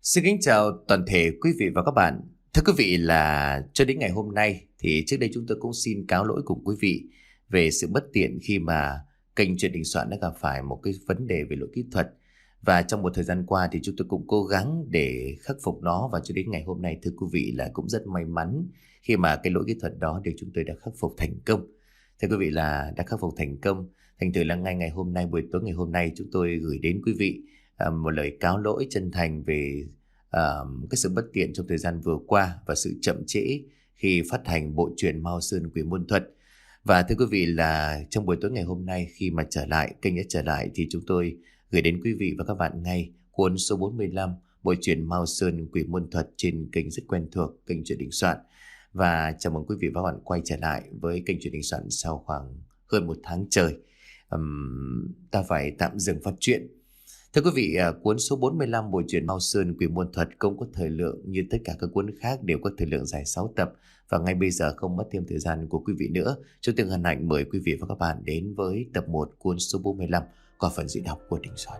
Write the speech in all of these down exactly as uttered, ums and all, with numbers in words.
Xin kính chào toàn thể quý vị và các bạn. Thưa quý vị là cho đến ngày hôm nay thì trước đây chúng tôi cũng xin cáo lỗi cùng quý vị về sự bất tiện khi mà kênh Chuyện Đình Soạn đã gặp phải một cái vấn đề về lỗi kỹ thuật. Và trong một thời gian qua thì chúng tôi cũng cố gắng để khắc phục nó, và cho đến ngày hôm nay thưa quý vị là cũng rất may mắn khi mà cái lỗi kỹ thuật đó được chúng tôi đã khắc phục thành công. Thưa quý vị là đã khắc phục thành công. Thành thử là ngay ngày hôm nay, buổi tối ngày hôm nay, chúng tôi gửi đến quý vị à, một lời cáo lỗi chân thành về uh, cái sự bất tiện trong thời gian vừa qua và sự chậm trễ khi phát hành bộ truyện Mao Sơn Quỷ Môn Thuật. Và thưa quý vị là trong buổi tối ngày hôm nay, khi mà trở lại kênh đã trở lại thì chúng tôi gửi đến quý vị và các bạn ngay cuốn số bốn mươi lăm bộ truyện Mao Sơn Quỷ Môn Thuật trên kênh rất quen thuộc, kênh Chuyện Đình Soạn. Và chào mừng quý vị và các bạn quay trở lại với kênh Chuyện Đình Soạn sau khoảng hơn một tháng trời um, ta phải tạm dừng phát truyện. Thưa quý vị, cuốn số bốn mươi lăm bộ truyện Mao Sơn Quỷ Môn Thuật cũng có thời lượng như tất cả các cuốn khác, đều có thời lượng dài sáu tập. Và ngay bây giờ không mất thêm thời gian của quý vị nữa, chúng tôi hân hạnh mời quý vị và các bạn đến với tập một cuốn số bốn mươi lăm qua phần diễn đọc của Đình Soạn.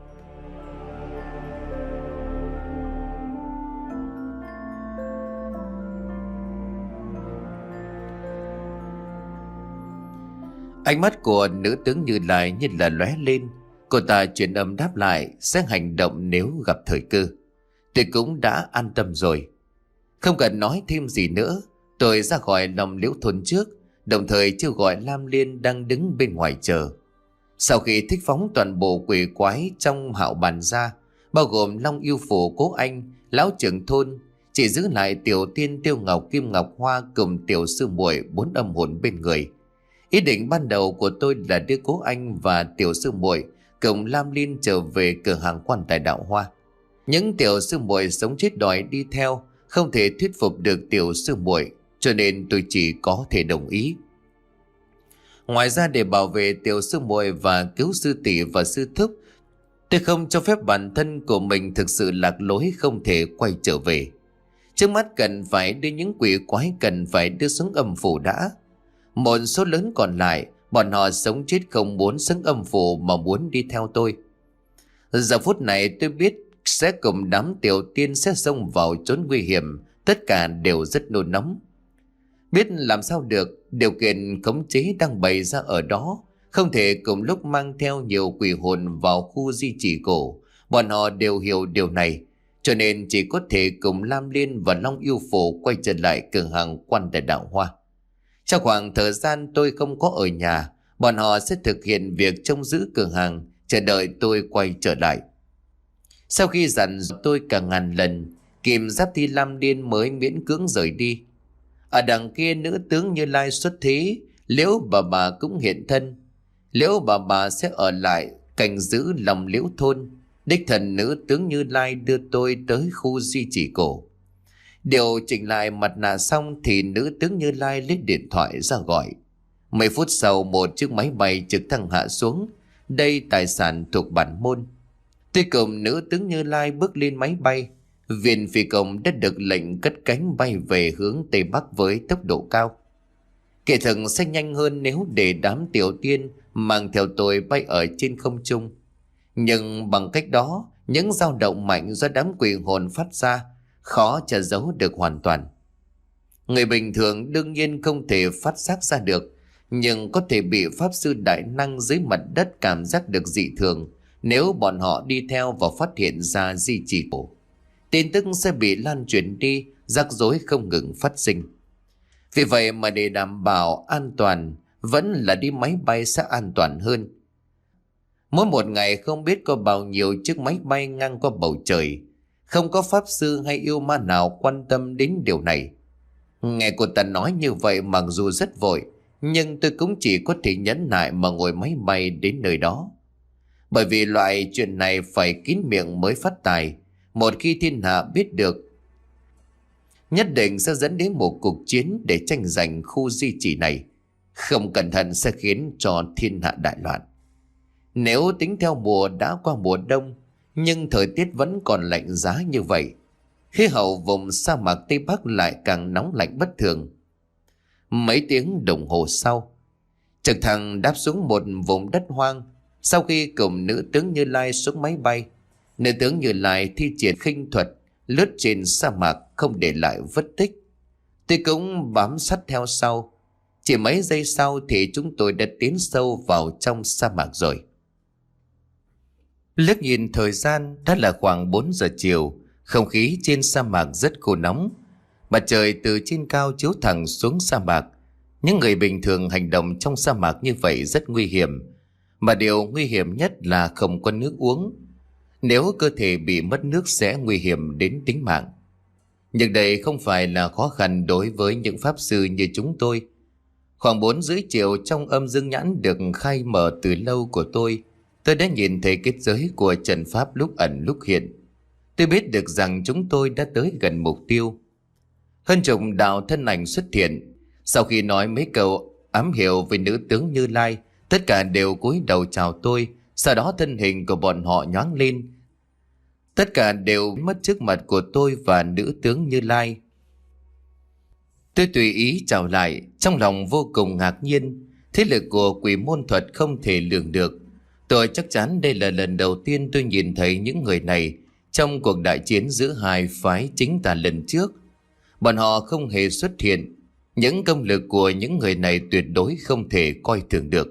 Ánh mắt của nữ tướng Như Lai như là lóe lên. Cô ta truyền âm đáp lại sẽ hành động nếu gặp thời cơ. Tôi cũng đã an tâm rồi. Không cần nói thêm gì nữa, tôi ra khỏi lòng liễu thôn trước, đồng thời kêu gọi Lam Liên đang đứng bên ngoài chờ. Sau khi thích phóng toàn bộ quỷ quái trong hạo bàn ra, bao gồm Long Yêu Phủ, Cố Anh, lão trưởng thôn, chỉ giữ lại Tiểu Tiên, Tiêu Ngọc, Kim Ngọc Hoa cùng Tiểu Sư Muội bốn âm hồn bên người. Ý định ban đầu của tôi là đưa Cố Anh và Tiểu Sư Muội cùng Lam Liên trở về cửa hàng Quan Tài Đạo Hoa. Những tiểu sư muội sống chết đòi đi theo, không thể thuyết phục được tiểu sư muội, cho nên tôi chỉ có thể đồng ý. Ngoài ra, để bảo vệ tiểu sư muội và cứu sư tỷ và sư thúc, tôi không cho phép bản thân của mình thực sự lạc lối không thể quay trở về. Trước mắt cần phải đưa những quỷ quái cần phải đưa xuống âm phủ đã. Một số lớn còn lại, bọn họ sống chết không muốn xuống âm phủ mà muốn đi theo tôi. Giờ phút này tôi biết sẽ cùng đám tiểu tiên sẽ xông vào chốn nguy hiểm, tất cả đều rất nôn nóng. Biết làm sao được, điều kiện khống chế đang bày ra ở đó, không thể cùng lúc mang theo nhiều quỷ hồn vào khu di chỉ cổ. Bọn họ đều hiểu điều này, cho nên chỉ có thể cùng Lam Liên và Long Yêu Phủ quay trở lại cửa hàng Quan Tài Đạo Hoa. Trong khoảng thời gian tôi không có ở nhà, bọn họ sẽ thực hiện việc trông giữ cửa hàng, chờ đợi tôi quay trở lại. Sau khi dặn dò tôi cả ngàn lần, Kim Giáp Thi Lam Liên mới miễn cưỡng rời đi. Ở đằng kia, nữ tướng Như Lai xuất thế, Liễu bà bà cũng hiện thân. Liễu bà bà sẽ ở lại canh giữ lòng liễu thôn. Đích thần nữ tướng Như Lai đưa tôi tới khu di chỉ cổ. Điều chỉnh lại mặt nạ xong thì nữ tướng Như Lai lấy điện thoại ra gọi. Mấy phút sau, một chiếc máy bay trực thăng hạ xuống. Đây tài sản thuộc bản môn. Tôi cùng nữ tướng Như Lai bước lên máy bay. Viên phi công đã được lệnh cất cánh bay về hướng Tây Bắc với tốc độ cao. Kẻ thừng sẽ nhanh hơn nếu để đám tiểu tiên mang theo tôi bay ở trên không trung. Nhưng bằng cách đó, những dao động mạnh do đám quỷ hồn phát ra khó che giấu được hoàn toàn. Người bình thường đương nhiên không thể phát giác ra được, nhưng có thể bị pháp sư đại năng dưới mặt đất cảm giác được dị thường nếu bọn họ đi theo và phát hiện ra di chỉ cổ. Tin tức sẽ bị lan truyền đi, rắc rối không ngừng phát sinh. Vì vậy mà để đảm bảo an toàn, vẫn là đi máy bay sẽ an toàn hơn. Mỗi một ngày không biết có bao nhiêu chiếc máy bay ngang qua bầu trời. Không có pháp sư hay yêu ma nào quan tâm đến điều này. Nghe cô ta nói như vậy, mặc dù rất vội, nhưng tôi cũng chỉ có thể nhẫn nại mà ngồi máy bay đến nơi đó. Bởi vì loại chuyện này phải kín miệng mới phát tài. Một khi thiên hạ biết được, nhất định sẽ dẫn đến một cuộc chiến để tranh giành khu di chỉ này. Không cẩn thận sẽ khiến cho thiên hạ đại loạn. Nếu tính theo mùa đã qua mùa đông, nhưng thời tiết vẫn còn lạnh giá như vậy. Khí hậu vùng sa mạc Tây Bắc lại càng nóng lạnh bất thường. Mấy tiếng đồng hồ sau, trực thăng đáp xuống một vùng đất hoang. Sau khi cùng nữ tướng Như Lai xuống máy bay, Nữ tướng Như Lai thi triển khinh thuật, lướt trên sa mạc không để lại vết tích. Tôi cũng bám sát theo sau. Chỉ mấy giây sau thì chúng tôi đã tiến sâu vào trong sa mạc rồi. Liếc nhìn thời gian đã là khoảng bốn giờ chiều. Không khí trên sa mạc rất khô nóng. Mặt trời từ trên cao chiếu thẳng xuống sa mạc. Những người bình thường hành động trong sa mạc như vậy rất nguy hiểm. Mà điều nguy hiểm nhất là không có nước uống. Nếu cơ thể bị mất nước sẽ nguy hiểm đến tính mạng. Nhưng đây không phải là khó khăn đối với những pháp sư như chúng tôi. Khoảng bốn rưỡi chiều trong âm dương nhãn được khai mở từ lâu của tôi, tôi đã nhìn thấy kết giới của trận pháp lúc ẩn lúc hiện. Tôi biết được rằng chúng tôi đã tới gần mục tiêu. Hơn chục đạo thân ảnh xuất hiện. Sau khi nói mấy câu ám hiệu về nữ tướng Như Lai, tất cả đều cúi đầu chào tôi. Sau đó thân hình của bọn họ nhoáng lên. Tất cả đều mất trước mặt của tôi và nữ tướng Như Lai. Tôi tùy ý chào lại, trong lòng vô cùng ngạc nhiên. Thế lực của quỷ môn thuật không thể lường được. Tôi chắc chắn đây là lần đầu tiên tôi nhìn thấy những người này trong cuộc đại chiến giữa hai phái chính tà lần trước. Bọn họ không hề xuất hiện. Những công lực của những người này tuyệt đối không thể coi thường được.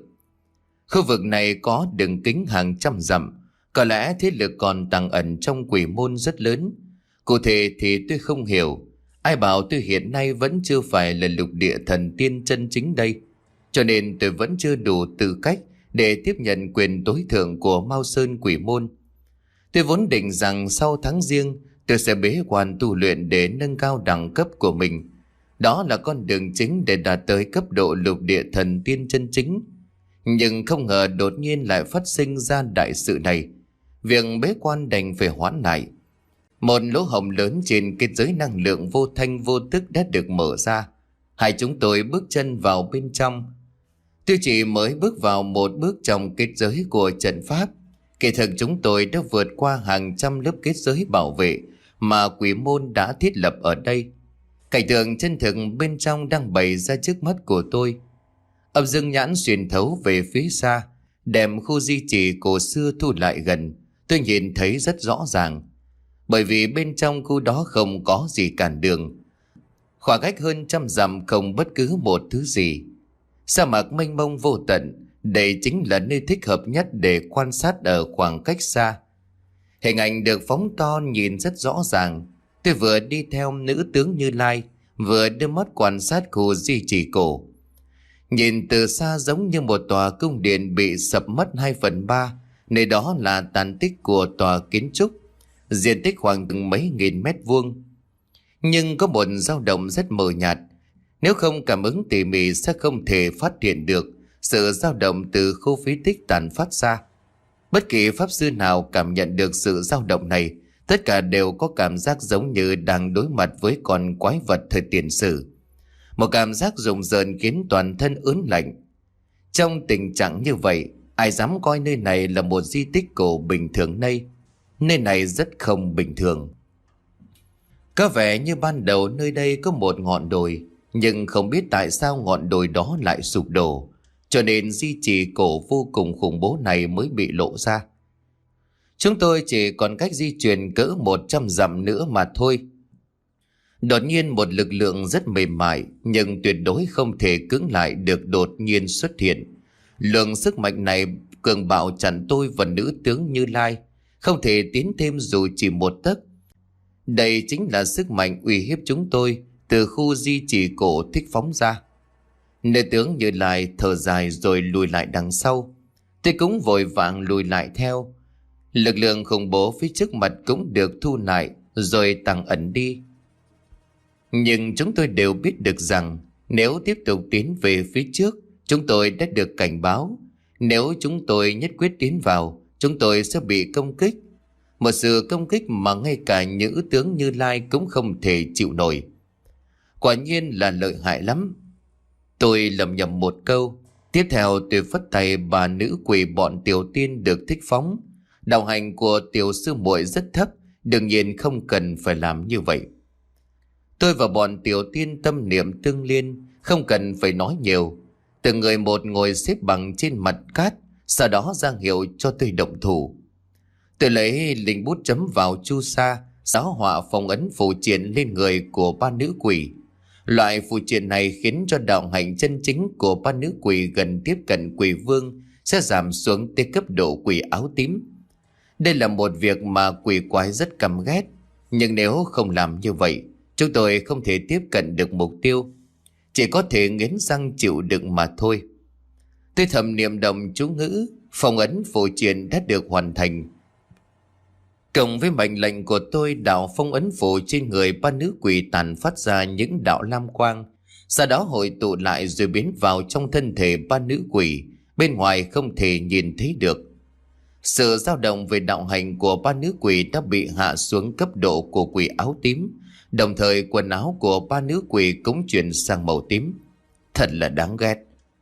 Khu vực này có đường kính hàng trăm dặm. Có lẽ thế lực còn tàng ẩn trong quỷ môn rất lớn. Cụ thể thì tôi không hiểu. Ai bảo tôi hiện nay vẫn chưa phải là lục địa thần tiên chân chính đây. Cho nên tôi vẫn chưa đủ tư cách để tiếp nhận quyền tối thượng của Mao Sơn quỷ môn. Tôi vốn định rằng sau tháng riêng tôi sẽ bế quan tu luyện để nâng cao đẳng cấp của mình. Đó là con đường chính để đạt tới cấp độ lục địa thần tiên chân chính. Nhưng không ngờ đột nhiên lại phát sinh ra đại sự này. Việc bế quan đành phải hoãn lại. Một lỗ hổng lớn trên kết giới năng lượng vô thanh vô tức đã được mở ra. Hai chúng tôi bước chân vào bên trong. Tôi chỉ mới bước vào một bước trong kết giới của trận pháp. Kỳ thực chúng tôi đã vượt qua hàng trăm lớp kết giới bảo vệ mà quỷ môn đã thiết lập ở đây. Cảnh tượng chân thực bên trong đang bày ra trước mắt của tôi. Âm dương nhãn xuyên thấu về phía xa, đem khu di chỉ cổ xưa thu lại gần. Tôi nhìn thấy rất rõ ràng. Bởi vì bên trong khu đó không có gì cản đường. Khoảng cách hơn trăm dặm không bất cứ một thứ gì. Sa mạc mênh mông vô tận, đây chính là nơi thích hợp nhất để quan sát ở khoảng cách xa. Hình ảnh được phóng to nhìn rất rõ ràng. Tôi vừa đi theo nữ tướng Như Lai, vừa đưa mắt quan sát khu di chỉ cổ. Nhìn từ xa giống như một tòa cung điện bị sập mất hai phần ba. Nơi đó là tàn tích của tòa kiến trúc, diện tích khoảng từng mấy nghìn mét vuông. Nhưng có một dao động rất mờ nhạt. Nếu không cảm ứng tỉ mỉ sẽ không thể phát hiện được sự dao động từ khu phế tích tàn phát ra. Bất kỳ pháp sư nào cảm nhận được sự dao động này, tất cả đều có cảm giác giống như đang đối mặt với con quái vật thời tiền sử. Một cảm giác rùng rợn khiến toàn thân ớn lạnh. Trong tình trạng như vậy, ai dám coi nơi này là một di tích cổ bình thường đây? Nơi này rất không bình thường. Có vẻ như ban đầu nơi đây có một ngọn đồi, nhưng không biết tại sao ngọn đồi đó lại sụp đổ, cho nên di chỉ cổ vô cùng khủng bố này mới bị lộ ra. Chúng tôi chỉ còn cách di chuyển cỡ một trăm dặm nữa mà thôi. Đột nhiên một lực lượng rất mềm mại nhưng tuyệt đối không thể cưỡng lại được đột nhiên xuất hiện. Lượng sức mạnh này cường bạo chặn tôi và nữ tướng Như Lai, không thể tiến thêm dù chỉ một tấc. Đây chính là sức mạnh uy hiếp chúng tôi từ khu di chỉ cổ thích phóng ra. Nữ tướng Như Lai thở dài rồi lùi lại đằng sau. Tôi cũng vội vàng lùi lại theo. Lực lượng khủng bố phía trước mặt cũng được thu lại rồi tăng ẩn đi. Nhưng chúng tôi đều biết được rằng nếu tiếp tục tiến về phía trước, chúng tôi đã được cảnh báo. Nếu chúng tôi nhất quyết tiến vào, chúng tôi sẽ bị công kích. Một sự công kích mà ngay cả nữ tướng Như Lai cũng không thể chịu nổi. Quả nhiên là lợi hại lắm. Tôi lầm nhầm một câu. Tiếp theo tôi phất tay bà nữ quỷ bọn tiểu tiên được thích phóng. Đạo hành của tiểu sư muội rất thấp, đương nhiên không cần phải làm như vậy. Tôi và bọn tiểu tiên tâm niệm tương liên, không cần phải nói nhiều. Từng người một ngồi xếp bằng trên mặt cát, sau đó ra hiệu cho tôi động thủ. Tôi lấy linh bút chấm vào chu sa, giáo họa phong ấn phù triện lên người của ba nữ quỷ. Loại phù triện này khiến cho đạo hạnh chân chính của ba nữ quỷ gần tiếp cận quỷ vương sẽ giảm xuống tới cấp độ quỷ áo tím. Đây là một việc mà quỷ quái rất căm ghét, nhưng nếu không làm như vậy, chúng tôi không thể tiếp cận được mục tiêu, chỉ có thể nghiến răng chịu đựng mà thôi. Tôi thầm niệm động chú ngữ, phong ấn phù triện đã được hoàn thành. Cộng với mệnh lệnh của tôi, đạo phong ấn phù trên người ba nữ quỷ tàn phát ra những đạo lam quang, sau đó hội tụ lại rồi biến vào trong thân thể ba nữ quỷ, bên ngoài không thể nhìn thấy được. Sự dao động về đạo hành của ba nữ quỷ đã bị hạ xuống cấp độ của quỷ áo tím, đồng thời quần áo của ba nữ quỷ cũng chuyển sang màu tím. Thật là đáng ghét.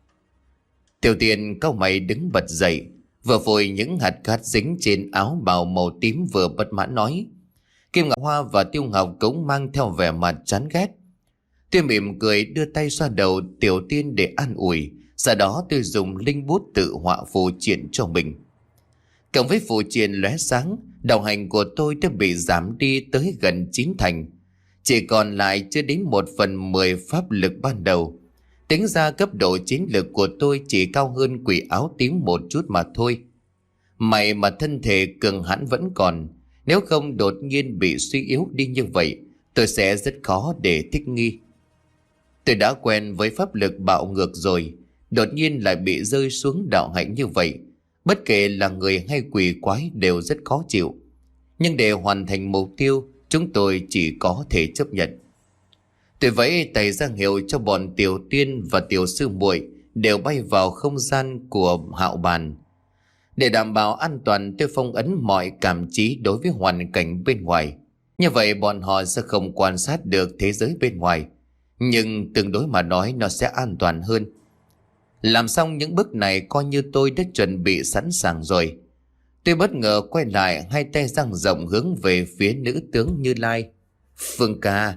Tiểu Tiên cau mày đứng bật dậy, vừa vội những hạt cát dính trên áo bào màu tím vừa bất mãn nói. Kim Ngọc Hoa và Tiêu Ngọc cũng mang theo vẻ mặt chán ghét. Tôi mỉm cười đưa tay xoa đầu Tiểu Tiên để an ủi, sau đó tôi dùng linh bút tự họa phù triện cho mình. Cộng với phù triện lóe sáng, đạo hành của tôi đã bị giảm đi tới gần chín thành, chỉ còn lại chưa đến một phần mười pháp lực ban đầu. Tính ra cấp độ chiến lực của tôi chỉ cao hơn quỷ áo tím một chút mà thôi. May mà thân thể cường hãn vẫn còn, nếu không đột nhiên bị suy yếu đi như vậy, tôi sẽ rất khó để thích nghi. Tôi đã quen với pháp lực bạo ngược rồi, đột nhiên lại bị rơi xuống đạo hạnh như vậy, bất kể là người hay quỷ quái đều rất khó chịu. Nhưng để hoàn thành mục tiêu, chúng tôi chỉ có thể chấp nhận. Tôi vẫy tay ra hiệu cho bọn Tiểu Tiên và Tiểu Sư muội đều bay vào không gian của hạo bàn. Để đảm bảo an toàn, tôi phong ấn mọi cảm trí đối với hoàn cảnh bên ngoài. Như vậy bọn họ sẽ không quan sát được thế giới bên ngoài, nhưng tương đối mà nói nó sẽ an toàn hơn. Làm xong những bước này coi như tôi đã chuẩn bị sẵn sàng rồi. Tôi bất ngờ quay lại, hai tay dang rộng hướng về phía nữ tướng Như Lai. Phương ca.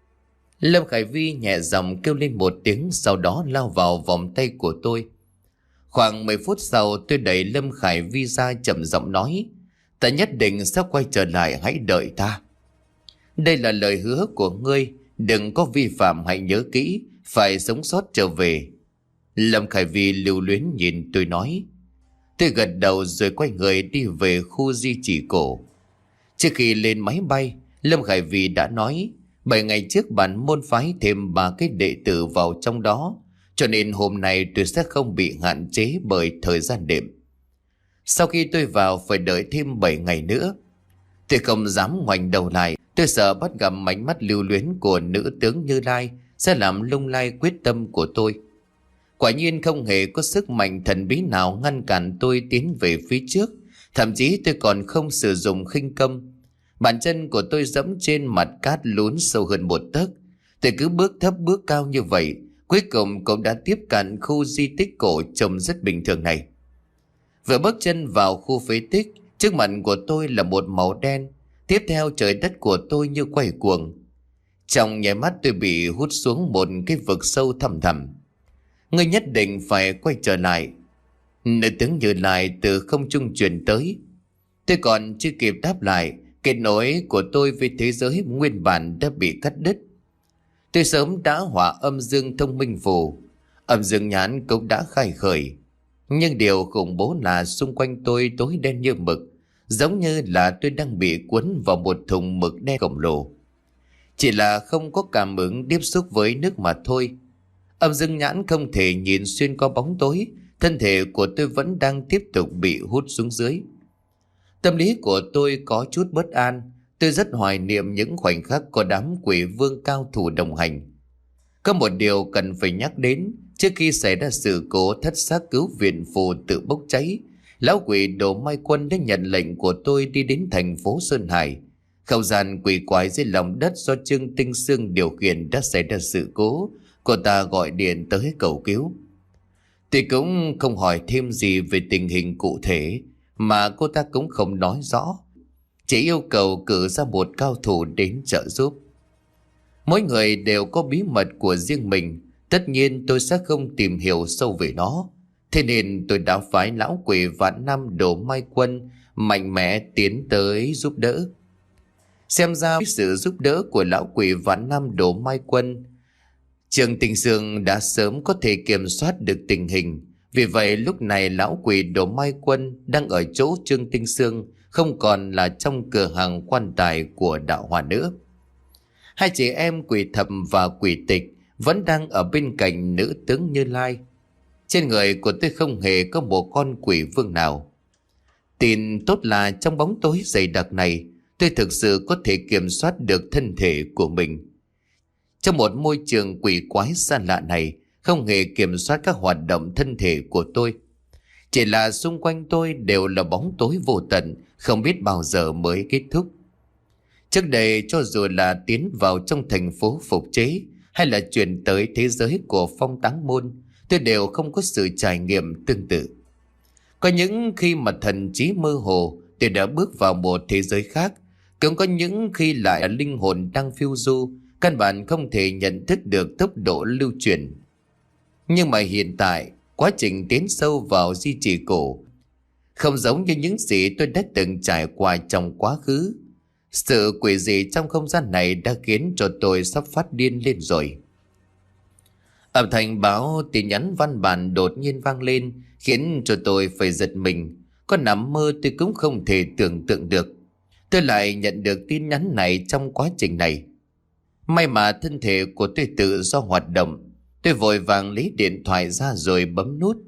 Lâm Khải Vi nhẹ giọng kêu lên một tiếng, sau đó lao vào vòng tay của tôi. Khoảng mười phút sau, tôi đẩy Lâm Khải Vi ra, chậm giọng nói: ta nhất định sẽ quay trở lại, hãy đợi ta. Đây là lời hứa của ngươi, đừng có vi phạm, hãy nhớ kỹ, phải sống sót trở về. Lâm Khải Vi lưu luyến nhìn tôi nói. Tôi gật đầu rồi quay người đi về khu di chỉ cổ. Trước khi lên máy bay, Lâm Khải Vi đã nói bảy ngày trước bản môn phái thêm ba cái đệ tử vào trong đó, cho nên hôm nay tôi sẽ không bị hạn chế bởi thời gian đêm. Sau khi tôi vào phải đợi thêm bảy ngày nữa. Tôi không dám ngoảnh đầu lại, tôi sợ bắt gặp ánh mắt lưu luyến của nữ tướng Như Lai sẽ làm lung lay quyết tâm của tôi. Quả nhiên không hề có sức mạnh thần bí nào ngăn cản tôi tiến về phía trước, thậm chí tôi còn không sử dụng khinh công. Bàn chân của tôi dẫm trên mặt cát lún sâu hơn một tấc. Tôi cứ bước thấp bước cao như vậy, cuối cùng cũng đã tiếp cận khu di tích cổ trông rất bình thường này. Vừa bước chân vào khu phế tích, trước mặt của tôi là một màu đen. Tiếp theo trời đất của tôi như quay cuồng. Trong nháy mắt tôi bị hút xuống một cái vực sâu thẳm thẳm. Ngươi nhất định phải quay trở lại. Nữ tướng Như Lai từ không trung truyền tới. Tôi còn chưa kịp đáp lại, kết nối của tôi với thế giới nguyên bản đã bị cắt đứt. Tôi sớm đã hỏa âm dương thông minh phù, âm dương nhãn cũng đã khai khởi. Nhưng điều khủng bố là xung quanh tôi tối đen như mực, giống như là tôi đang bị cuốn vào một thùng mực đen khổng lồ. Chỉ là không có cảm ứng tiếp xúc với nước mà thôi. Âm dương nhãn không thể nhìn xuyên qua bóng tối, thân thể của tôi vẫn đang tiếp tục bị hút xuống dưới. Tâm lý của tôi có chút bất an, tôi rất hoài niệm những khoảnh khắc có đám quỷ vương cao thủ đồng hành. Có một điều cần phải nhắc đến, trước khi xảy ra sự cố thất xác cứu viện phù tự bốc cháy, lão quỷ Đồ Mai Quân đã nhận lệnh của tôi đi đến thành phố Sơn Hải. Không gian quỷ quái dưới lòng đất do Trương Tinh Sương điều khiển đã xảy ra sự cố, cô ta gọi điện tới cầu cứu. Tôi cũng không hỏi thêm gì về tình hình cụ thể, mà cô ta cũng không nói rõ, chỉ yêu cầu cử ra một cao thủ đến trợ giúp. Mỗi người đều có bí mật của riêng mình, tất nhiên tôi sẽ không tìm hiểu sâu về nó. Thế nên tôi đã phái lão quỷ Vạn Nam Đồ Mai Quân mạnh mẽ tiến tới giúp đỡ. Xem ra sự giúp đỡ của lão quỷ vạn năm đổ mai quân, Trương Tinh Sương đã sớm có thể kiểm soát được tình hình. Vì vậy lúc này lão quỷ đổ mai quân đang ở chỗ Trương Tinh Sương, không còn là trong cửa hàng quan tài của đạo hòa nữa. Hai chị em quỷ thầm và quỷ tịch vẫn đang ở bên cạnh nữ tướng Như Lai. Trên người của tôi không hề có một con quỷ vương nào. Tin tốt là trong bóng tối dày đặc này, tôi thực sự có thể kiểm soát được thân thể của mình. Trong một môi trường quỷ quái xa lạ này, không hề kiểm soát các hoạt động thân thể của tôi. Chỉ là xung quanh tôi đều là bóng tối vô tận, không biết bao giờ mới kết thúc. Trước đây cho dù là tiến vào trong thành phố phục chế hay là chuyển tới thế giới của Phong Táng Môn, tôi đều không có sự trải nghiệm tương tự. Có những khi mà thần trí mơ hồ, tôi đã bước vào một thế giới khác. Cũng có những khi lại linh hồn đang phiêu du, căn bản không thể nhận thức được tốc độ lưu chuyển. Nhưng mà hiện tại, quá trình tiến sâu vào di chỉ cổ không giống như những gì tôi đã từng trải qua trong quá khứ. Sự quỷ dị trong không gian này đã khiến cho tôi sắp phát điên lên rồi. Âm thanh báo tin nhắn văn bản đột nhiên vang lên, khiến cho tôi phải giật mình. Có nằm mơ tôi cũng không thể tưởng tượng được tôi lại nhận được tin nhắn này trong quá trình này. May mà thân thể của tôi tự do hoạt động. Tôi vội vàng lấy điện thoại ra rồi bấm nút.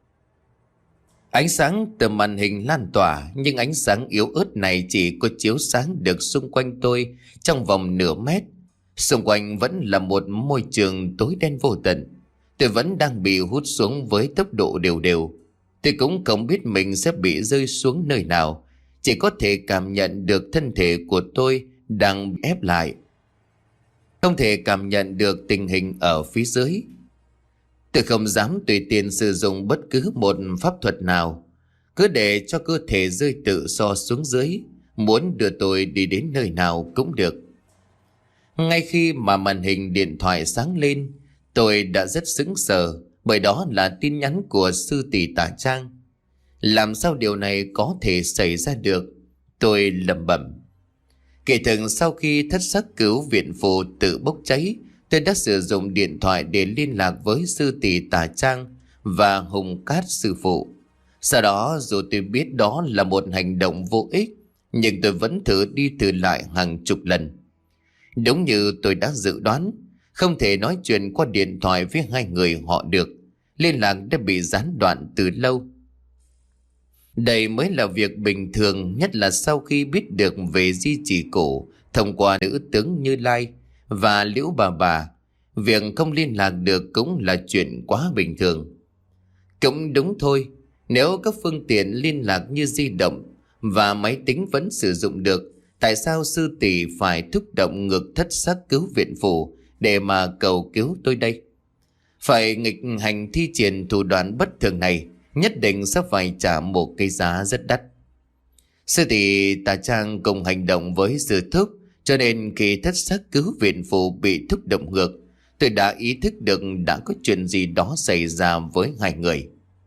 Ánh sáng từ màn hình lan tỏa, nhưng ánh sáng yếu ớt này chỉ có chiếu sáng được xung quanh tôi trong vòng nửa mét. Xung quanh vẫn là một môi trường tối đen vô tận. Tôi vẫn đang bị hút xuống với tốc độ đều đều. Tôi cũng không biết mình sẽ bị rơi xuống nơi nào, chỉ có thể cảm nhận được thân thể của tôi đang ép lại, không thể cảm nhận được tình hình ở phía dưới. Tôi không dám tùy tiện sử dụng bất cứ một pháp thuật nào, cứ để cho cơ thể rơi tự do xuống dưới, muốn đưa tôi đi đến nơi nào cũng được. Ngay khi mà màn hình điện thoại sáng lên, tôi đã rất sững sờ, bởi đó là tin nhắn của sư tỷ Tà Trang. Làm sao điều này có thể xảy ra được? Tôi lẩm bẩm. Kể từ sau khi thất sắc cứu viện phù tự bốc cháy, tôi đã sử dụng điện thoại để liên lạc với sư tỷ Tà Trang và Hùng Cát sư phụ. Sau đó dù tôi biết đó là một hành động vô ích, nhưng tôi vẫn thử đi thử lại hàng chục lần. Đúng như tôi đã dự đoán, không thể nói chuyện qua điện thoại với hai người họ được. Liên lạc đã bị gián đoạn từ lâu. Đây mới là việc bình thường, nhất là sau khi biết được về di chỉ cổ thông qua nữ tướng Như Lai và Liễu Bà Bà. Việc không liên lạc được cũng là chuyện quá bình thường. Cũng đúng thôi, nếu các phương tiện liên lạc như di động và máy tính vẫn sử dụng được, tại sao sư tỷ phải thúc động ngược thất sắc cứu viện phù để mà cầu cứu tôi đây? Phải nghịch hành thi triển thủ đoạn bất thường này, nhất định sẽ phải trả một cái giá rất đắt. Sư tỷ Tà Trang cùng hành động với sư thúc, cho nên khi thất sắc cứu viện phù bị thúc động ngược, tôi đã ý thức được đã có chuyện gì đó xảy ra với hai người.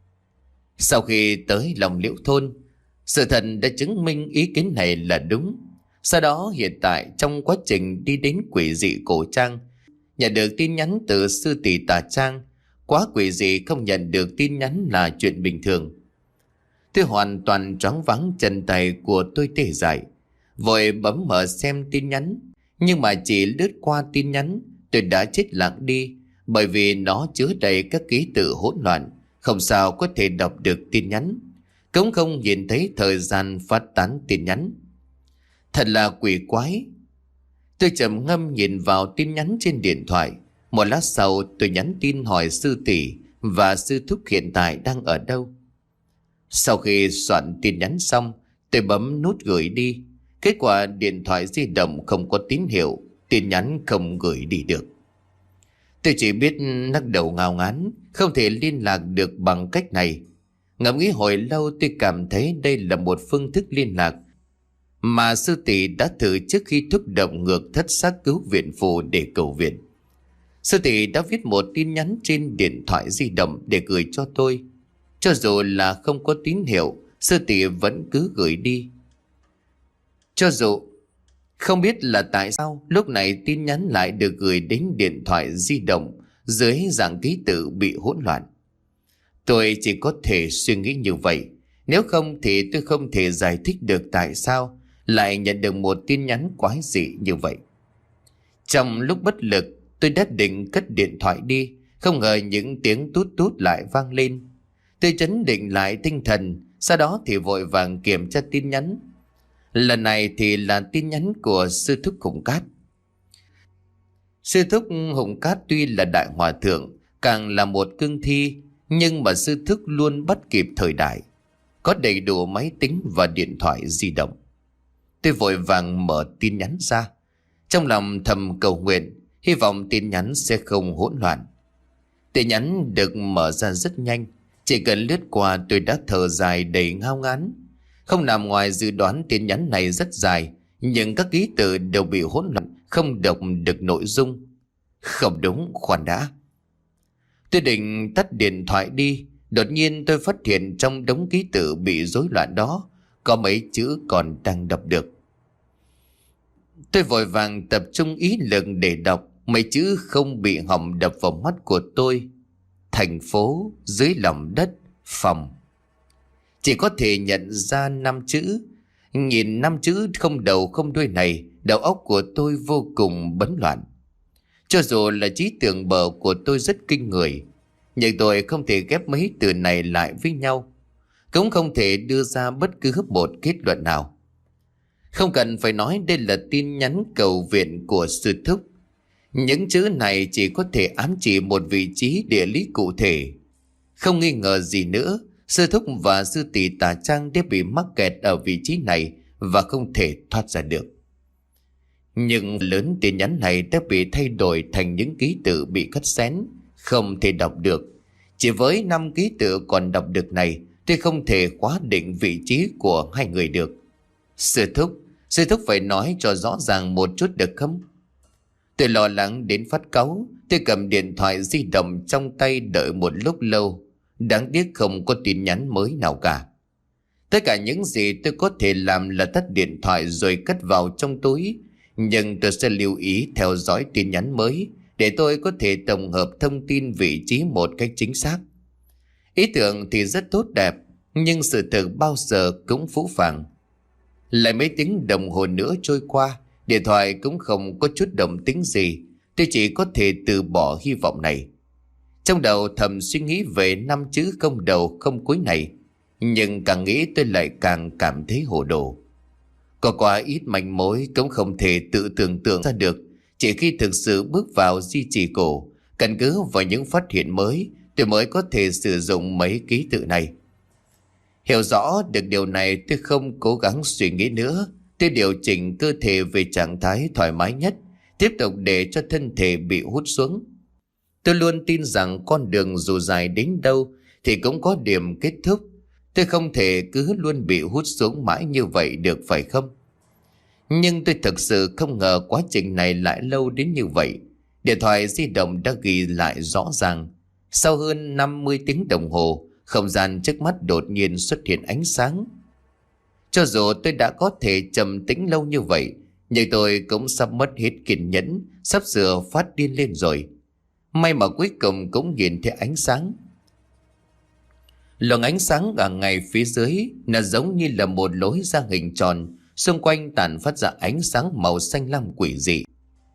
Sau khi tới lòng Liễu thôn, sự thật đã chứng minh ý kiến này là đúng. Sau đó hiện tại trong quá trình đi đến quỷ dị cổ trang, nhận được tin nhắn từ sư tỷ Tà Trang. Quá quỷ dị không nhận được tin nhắn là chuyện bình thường. Tôi hoàn toàn choáng váng, chân tay của tôi tê dại, vội bấm mở xem tin nhắn. Nhưng mà chỉ lướt qua tin nhắn, tôi đã chết lặng đi, bởi vì nó chứa đầy các ký tự hỗn loạn, không sao có thể đọc được tin nhắn, cũng không nhìn thấy thời gian phát tán tin nhắn. Thật là quỷ quái. Tôi trầm ngâm nhìn vào tin nhắn trên điện thoại. Một lát sau tôi nhắn tin hỏi sư tỷ và sư thúc hiện tại đang ở đâu. Sau khi soạn tin nhắn xong, tôi bấm nút gửi đi. Kết quả điện thoại di động không có tín hiệu, tin nhắn không gửi đi được. Tôi chỉ biết lắc đầu ngao ngán, không thể liên lạc được bằng cách này. Ngẫm nghĩ hồi lâu, tôi cảm thấy đây là một phương thức liên lạc mà sư tỷ đã thử trước khi thúc động ngược thất sắc cứu viện phù để cầu viện. Sư tỷ đã viết một tin nhắn trên điện thoại di động để gửi cho tôi. Cho dù là không có tín hiệu, sư tỷ vẫn cứ gửi đi. Cho dù không biết là tại sao lúc này tin nhắn lại được gửi đến điện thoại di động dưới dạng ký tự bị hỗn loạn. Tôi chỉ có thể suy nghĩ như vậy. Nếu không thì tôi không thể giải thích được tại sao lại nhận được một tin nhắn quái dị như vậy. Trong lúc bất lực, tôi đã định cất điện thoại đi. Không ngờ những tiếng tút tút lại vang lên. Tôi trấn định lại tinh thần, sau đó thì vội vàng kiểm tra tin nhắn. Lần này thì là tin nhắn của sư thúc Hùng Cát. Sư thúc Hùng Cát tuy là đại hòa thượng, càng là một cương thi, nhưng mà sư thúc luôn bắt kịp thời đại, có đầy đủ máy tính và điện thoại di động. Tôi vội vàng mở tin nhắn ra, trong lòng thầm cầu nguyện, hy vọng tin nhắn sẽ không hỗn loạn. Tin nhắn được mở ra rất nhanh, chỉ cần lướt qua tôi đã thở dài đầy ngao ngán. Không nằm ngoài dự đoán, tin nhắn này rất dài, nhưng các ký tự đều bị hỗn loạn, không đọc được nội dung. Không đúng, khoan đã. Tôi định tắt điện thoại đi, đột nhiên tôi phát hiện trong đống ký tự bị rối loạn đó có mấy chữ còn đang đọc được. Tôi vội vàng tập trung ý lực để đọc, mấy chữ không bị hỏng đập vào mắt của tôi. Thành phố, dưới lòng đất, phòng. Chỉ có thể nhận ra năm chữ. Nhìn năm chữ không đầu không đuôi này, đầu óc của tôi vô cùng bấn loạn. Cho dù là trí tưởng bờ của tôi rất kinh người, nhưng tôi không thể ghép mấy từ này lại với nhau, cũng không thể đưa ra bất cứ một kết luận nào. Không cần phải nói đây là tin nhắn cầu viện của sư thúc. Những chữ này chỉ có thể ám chỉ một vị trí địa lý cụ thể. Không nghi ngờ gì nữa, sư thúc và sư tỷ Tà Trang đã bị mắc kẹt ở vị trí này và không thể thoát ra được. Nhưng lớn tin nhắn này đã bị thay đổi thành những ký tự bị cắt xén, không thể đọc được. Chỉ với năm ký tự còn đọc được này, tôi không thể khóa định vị trí của hai người được. Sư thúc, sư thúc phải nói cho rõ ràng một chút được không? Tôi lo lắng đến phát cáu. Tôi cầm điện thoại di động trong tay đợi một lúc lâu. Đáng tiếc không có tin nhắn mới nào cả. Tất cả những gì tôi có thể làm là tắt điện thoại rồi cất vào trong túi. Nhưng tôi sẽ lưu ý theo dõi tin nhắn mới để tôi có thể tổng hợp thông tin vị trí một cách chính xác. Ý tưởng thì rất tốt đẹp, nhưng sự thực bao giờ cũng phũ phàng. Lại mấy tiếng đồng hồ nữa trôi qua, điện thoại cũng không có chút động tĩnh gì. Tôi chỉ có thể từ bỏ hy vọng này. Trong đầu thầm suy nghĩ về năm chữ không đầu không cuối này, nhưng càng nghĩ tôi lại càng cảm thấy hồ đồ. Có quá ít manh mối cũng không thể tự tưởng tượng ra được. Chỉ khi thực sự bước vào di chỉ cổ, căn cứ vào những phát hiện mới, tôi mới có thể sử dụng mấy ký tự này. Hiểu rõ được điều này, tôi không cố gắng suy nghĩ nữa. Tôi điều chỉnh cơ thể về trạng thái thoải mái nhất, tiếp tục để cho thân thể bị hút xuống. Tôi luôn tin rằng con đường dù dài đến đâu thì cũng có điểm kết thúc. Tôi không thể cứ luôn bị hút xuống mãi như vậy được, phải không? Nhưng tôi thực sự không ngờ quá trình này lại lâu đến như vậy. Điện thoại di động đã ghi lại rõ ràng. Sau hơn năm mươi tiếng đồng hồ, không gian trước mắt đột nhiên xuất hiện ánh sáng. Cho dù tôi đã có thể trầm tĩnh lâu như vậy, nhưng tôi cũng sắp mất hết kiên nhẫn, sắp sửa phát điên lên rồi. May mà cuối cùng cũng nhìn thấy ánh sáng. Luồng ánh sáng ở ngay phía dưới là giống như là một lối ra hình tròn, xung quanh tản phát ra ánh sáng màu xanh lam quỷ dị.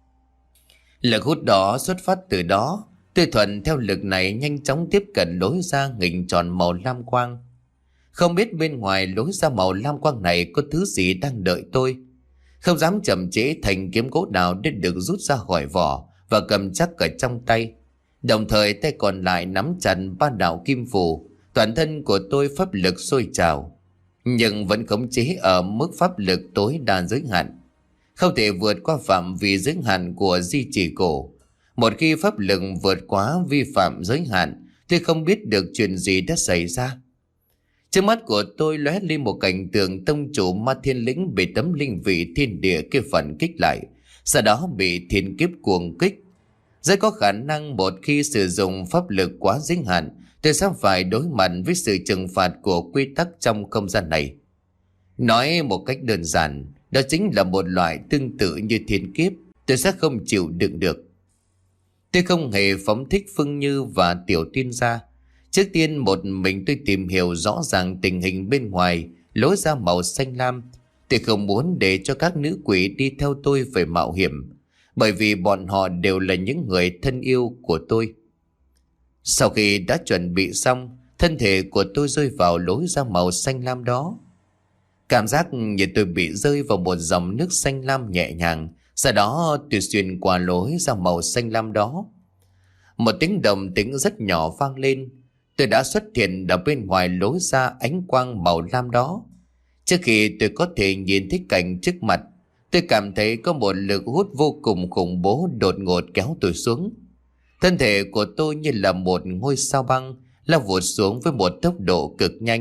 Lực hút đó xuất phát từ đó. Tôi thuận theo lực này nhanh chóng tiếp cận lối ra hình tròn màu lam quang. Không biết bên ngoài lối ra màu lam quang này có thứ gì đang đợi tôi. Không dám chậm trễ, thanh kiếm gỗ đào đã được rút ra khỏi vỏ và cầm chắc ở trong tay. Đồng thời tay còn lại nắm chặt ba đạo kim phù. Toàn thân của tôi pháp lực sôi trào, nhưng vẫn khống chế ở mức pháp lực tối đa giới hạn, không thể vượt qua phạm vi giới hạn của di chỉ cổ. Một khi pháp lực vượt quá vi phạm giới hạn, tôi không biết được chuyện gì đã xảy ra. Trước mắt của tôi lóe lên một cảnh tượng tông chủ Ma Thiên Lĩnh bị tấm linh vị thiên địa kia phản kích lại, sau đó bị thiên kiếp cuồng kích. Rất có khả năng một khi sử dụng pháp lực quá giới hạn tôi sẽ phải đối mặt với sự trừng phạt của quy tắc trong không gian này. Nói một cách đơn giản, đó chính là một loại tương tự như thiên kiếp tôi sẽ không chịu đựng được. Tôi không hề phóng thích Phương Như và Tiểu Tiên ra. Trước tiên một mình tôi tìm hiểu rõ ràng tình hình bên ngoài lối ra màu xanh lam. Tôi không muốn để cho các nữ quỷ đi theo tôi phải mạo hiểm, bởi vì bọn họ đều là những người thân yêu của tôi. Sau khi đã chuẩn bị xong, thân thể của tôi rơi vào lối ra màu xanh lam đó. Cảm giác như tôi bị rơi vào một dòng nước xanh lam nhẹ nhàng. Sau đó tôi xuyên qua lối ra màu xanh lam đó. Một tiếng đồng tính rất nhỏ vang lên. Tôi đã xuất hiện ở bên ngoài lối ra ánh quang màu lam đó. Trước khi tôi có thể nhìn thấy cảnh trước mặt, tôi cảm thấy có một lực hút vô cùng khủng bố đột ngột kéo tôi xuống. Thân thể của tôi như là một ngôi sao băng lao vụt xuống với một tốc độ cực nhanh.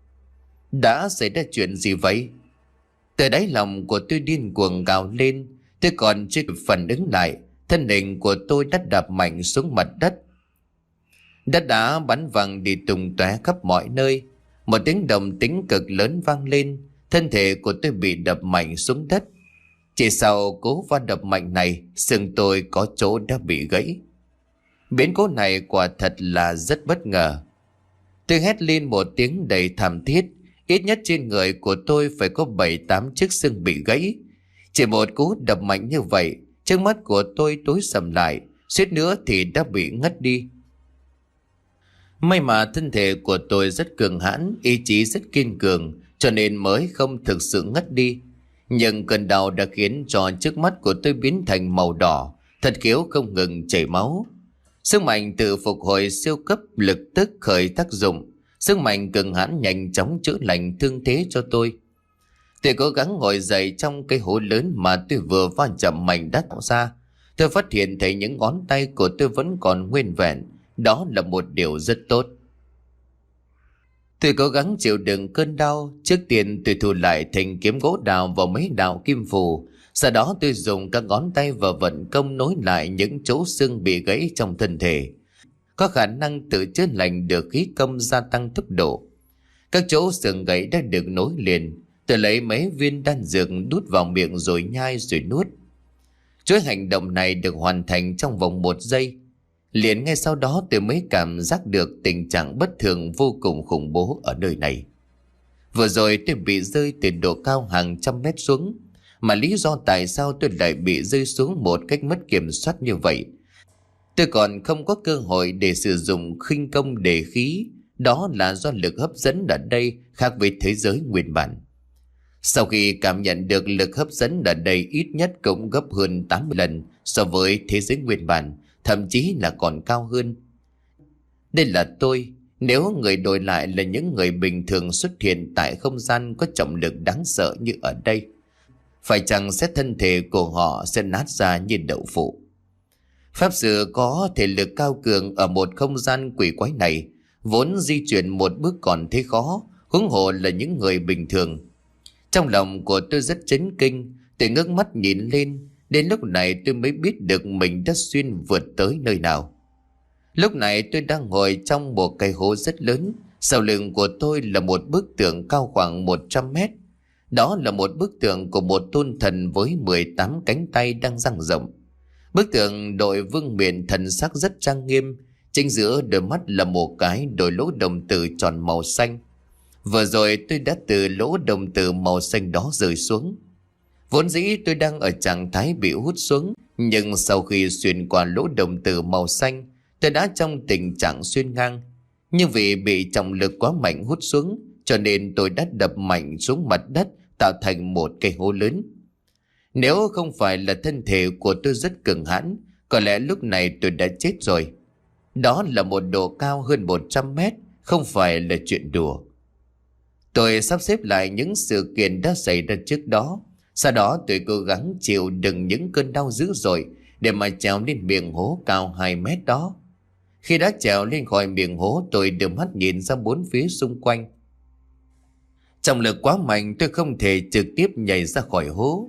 Đã xảy ra chuyện gì vậy? Từ đáy lòng của tôi điên cuồng gào lên. Tôi còn chưa kịp phản ứng lại, thân hình của tôi đã đạp mạnh xuống mặt đất. Đất đá bắn văng đi tung tóe khắp mọi nơi. Một tiếng động tính cực lớn vang lên. Thân thể của tôi bị đập mạnh xuống đất. Chỉ sau cú va đập mạnh này, xương tôi có chỗ đã bị gãy. Biến cố này quả thật là rất bất ngờ. Tôi hét lên một tiếng đầy thảm thiết. Ít nhất trên người của tôi phải có bảy tám chiếc xương bị gãy. Chỉ một cú đập mạnh như vậy, trước mắt của tôi tối sầm lại, suýt nữa thì đã bị ngất đi. May mà thân thể của tôi rất cường hãn, ý chí rất kiên cường, cho nên mới không thực sự ngất đi. Nhưng cơn đau đã khiến cho trước mắt của tôi biến thành màu đỏ, thật khiếu không ngừng chảy máu. Sức mạnh tự phục hồi siêu cấp lực tức khởi tác dụng. Sức mạnh cường hãn nhanh chóng chữa lành thương thế cho tôi. Tôi cố gắng ngồi dậy trong cái hố lớn mà tôi vừa va chạm mạnh đất ra. Tôi phát hiện thấy những ngón tay của tôi vẫn còn nguyên vẹn. Đó là một điều rất tốt. Tôi cố gắng chịu đựng cơn đau. Trước tiên tôi thu lại thành kiếm gỗ đào và mấy đạo kim phù. Sau đó tôi dùng các ngón tay và vận công nối lại những chỗ xương bị gãy trong thân thể. Có khả năng tự chữa lành được khí công gia tăng tốc độ. Các chỗ xương gãy đã được nối liền. Tôi lấy mấy viên đan dược đút vào miệng rồi nhai rồi nuốt. Chuỗi hành động này được hoàn thành trong vòng một giây. Liền ngay sau đó tôi mới cảm giác được tình trạng bất thường vô cùng khủng bố ở nơi này. Vừa rồi tôi bị rơi từ độ cao hàng trăm mét xuống. Mà lý do tại sao tôi lại bị rơi xuống một cách mất kiểm soát như vậy, tôi còn không có cơ hội để sử dụng khinh công đề khí. Đó là do lực hấp dẫn ở đây khác với thế giới nguyên bản. Sau khi cảm nhận được lực hấp dẫn ở đây ít nhất cũng gấp hơn tám mươi lần so với thế giới nguyên bản, thậm chí là còn cao hơn. Đây là tôi, nếu người đổi lại là những người bình thường xuất hiện tại không gian có trọng lực đáng sợ như ở đây, phải chăng sẽ thân thể của họ sẽ nát ra như đậu phụ. Pháp sư có thể lực cao cường ở một không gian quỷ quái này, vốn di chuyển một bước còn thấy khó, huống hồ là những người bình thường. Trong lòng của tôi rất chấn kinh, tôi ngước mắt nhìn lên, đến lúc này tôi mới biết được mình đã xuyên vượt tới nơi nào. Lúc này tôi đang ngồi trong một cái hố rất lớn, sau lưng của tôi là một bức tượng cao khoảng một trăm mét. Đó là một bức tượng của một tôn thần với mười tám cánh tay đang dang rộng. Bức tượng đội vương miện thần sắc rất trang nghiêm, chính giữa đôi mắt là một cái đôi lỗ đồng tử tròn màu xanh. Vừa rồi tôi đã từ lỗ đồng tử màu xanh đó rơi xuống. Vốn dĩ tôi đang ở trạng thái bị hút xuống, nhưng sau khi xuyên qua lỗ đồng tử màu xanh, tôi đã trong tình trạng xuyên ngang. Nhưng vì bị trọng lực quá mạnh hút xuống, cho nên tôi đã đập mạnh xuống mặt đất, tạo thành một cái hố lớn. Nếu không phải là thân thể của tôi rất cường hãn, có lẽ lúc này tôi đã chết rồi. Đó là một độ cao hơn một trăm mét, không phải là chuyện đùa. Tôi sắp xếp lại những sự kiện đã xảy ra trước đó. Sau đó tôi cố gắng chịu đựng những cơn đau dữ dội để mà trèo lên miệng hố cao hai mét đó. Khi đã trèo lên khỏi miệng hố, tôi đưa mắt nhìn ra bốn phía xung quanh. Trọng lực quá mạnh, tôi không thể trực tiếp nhảy ra khỏi hố.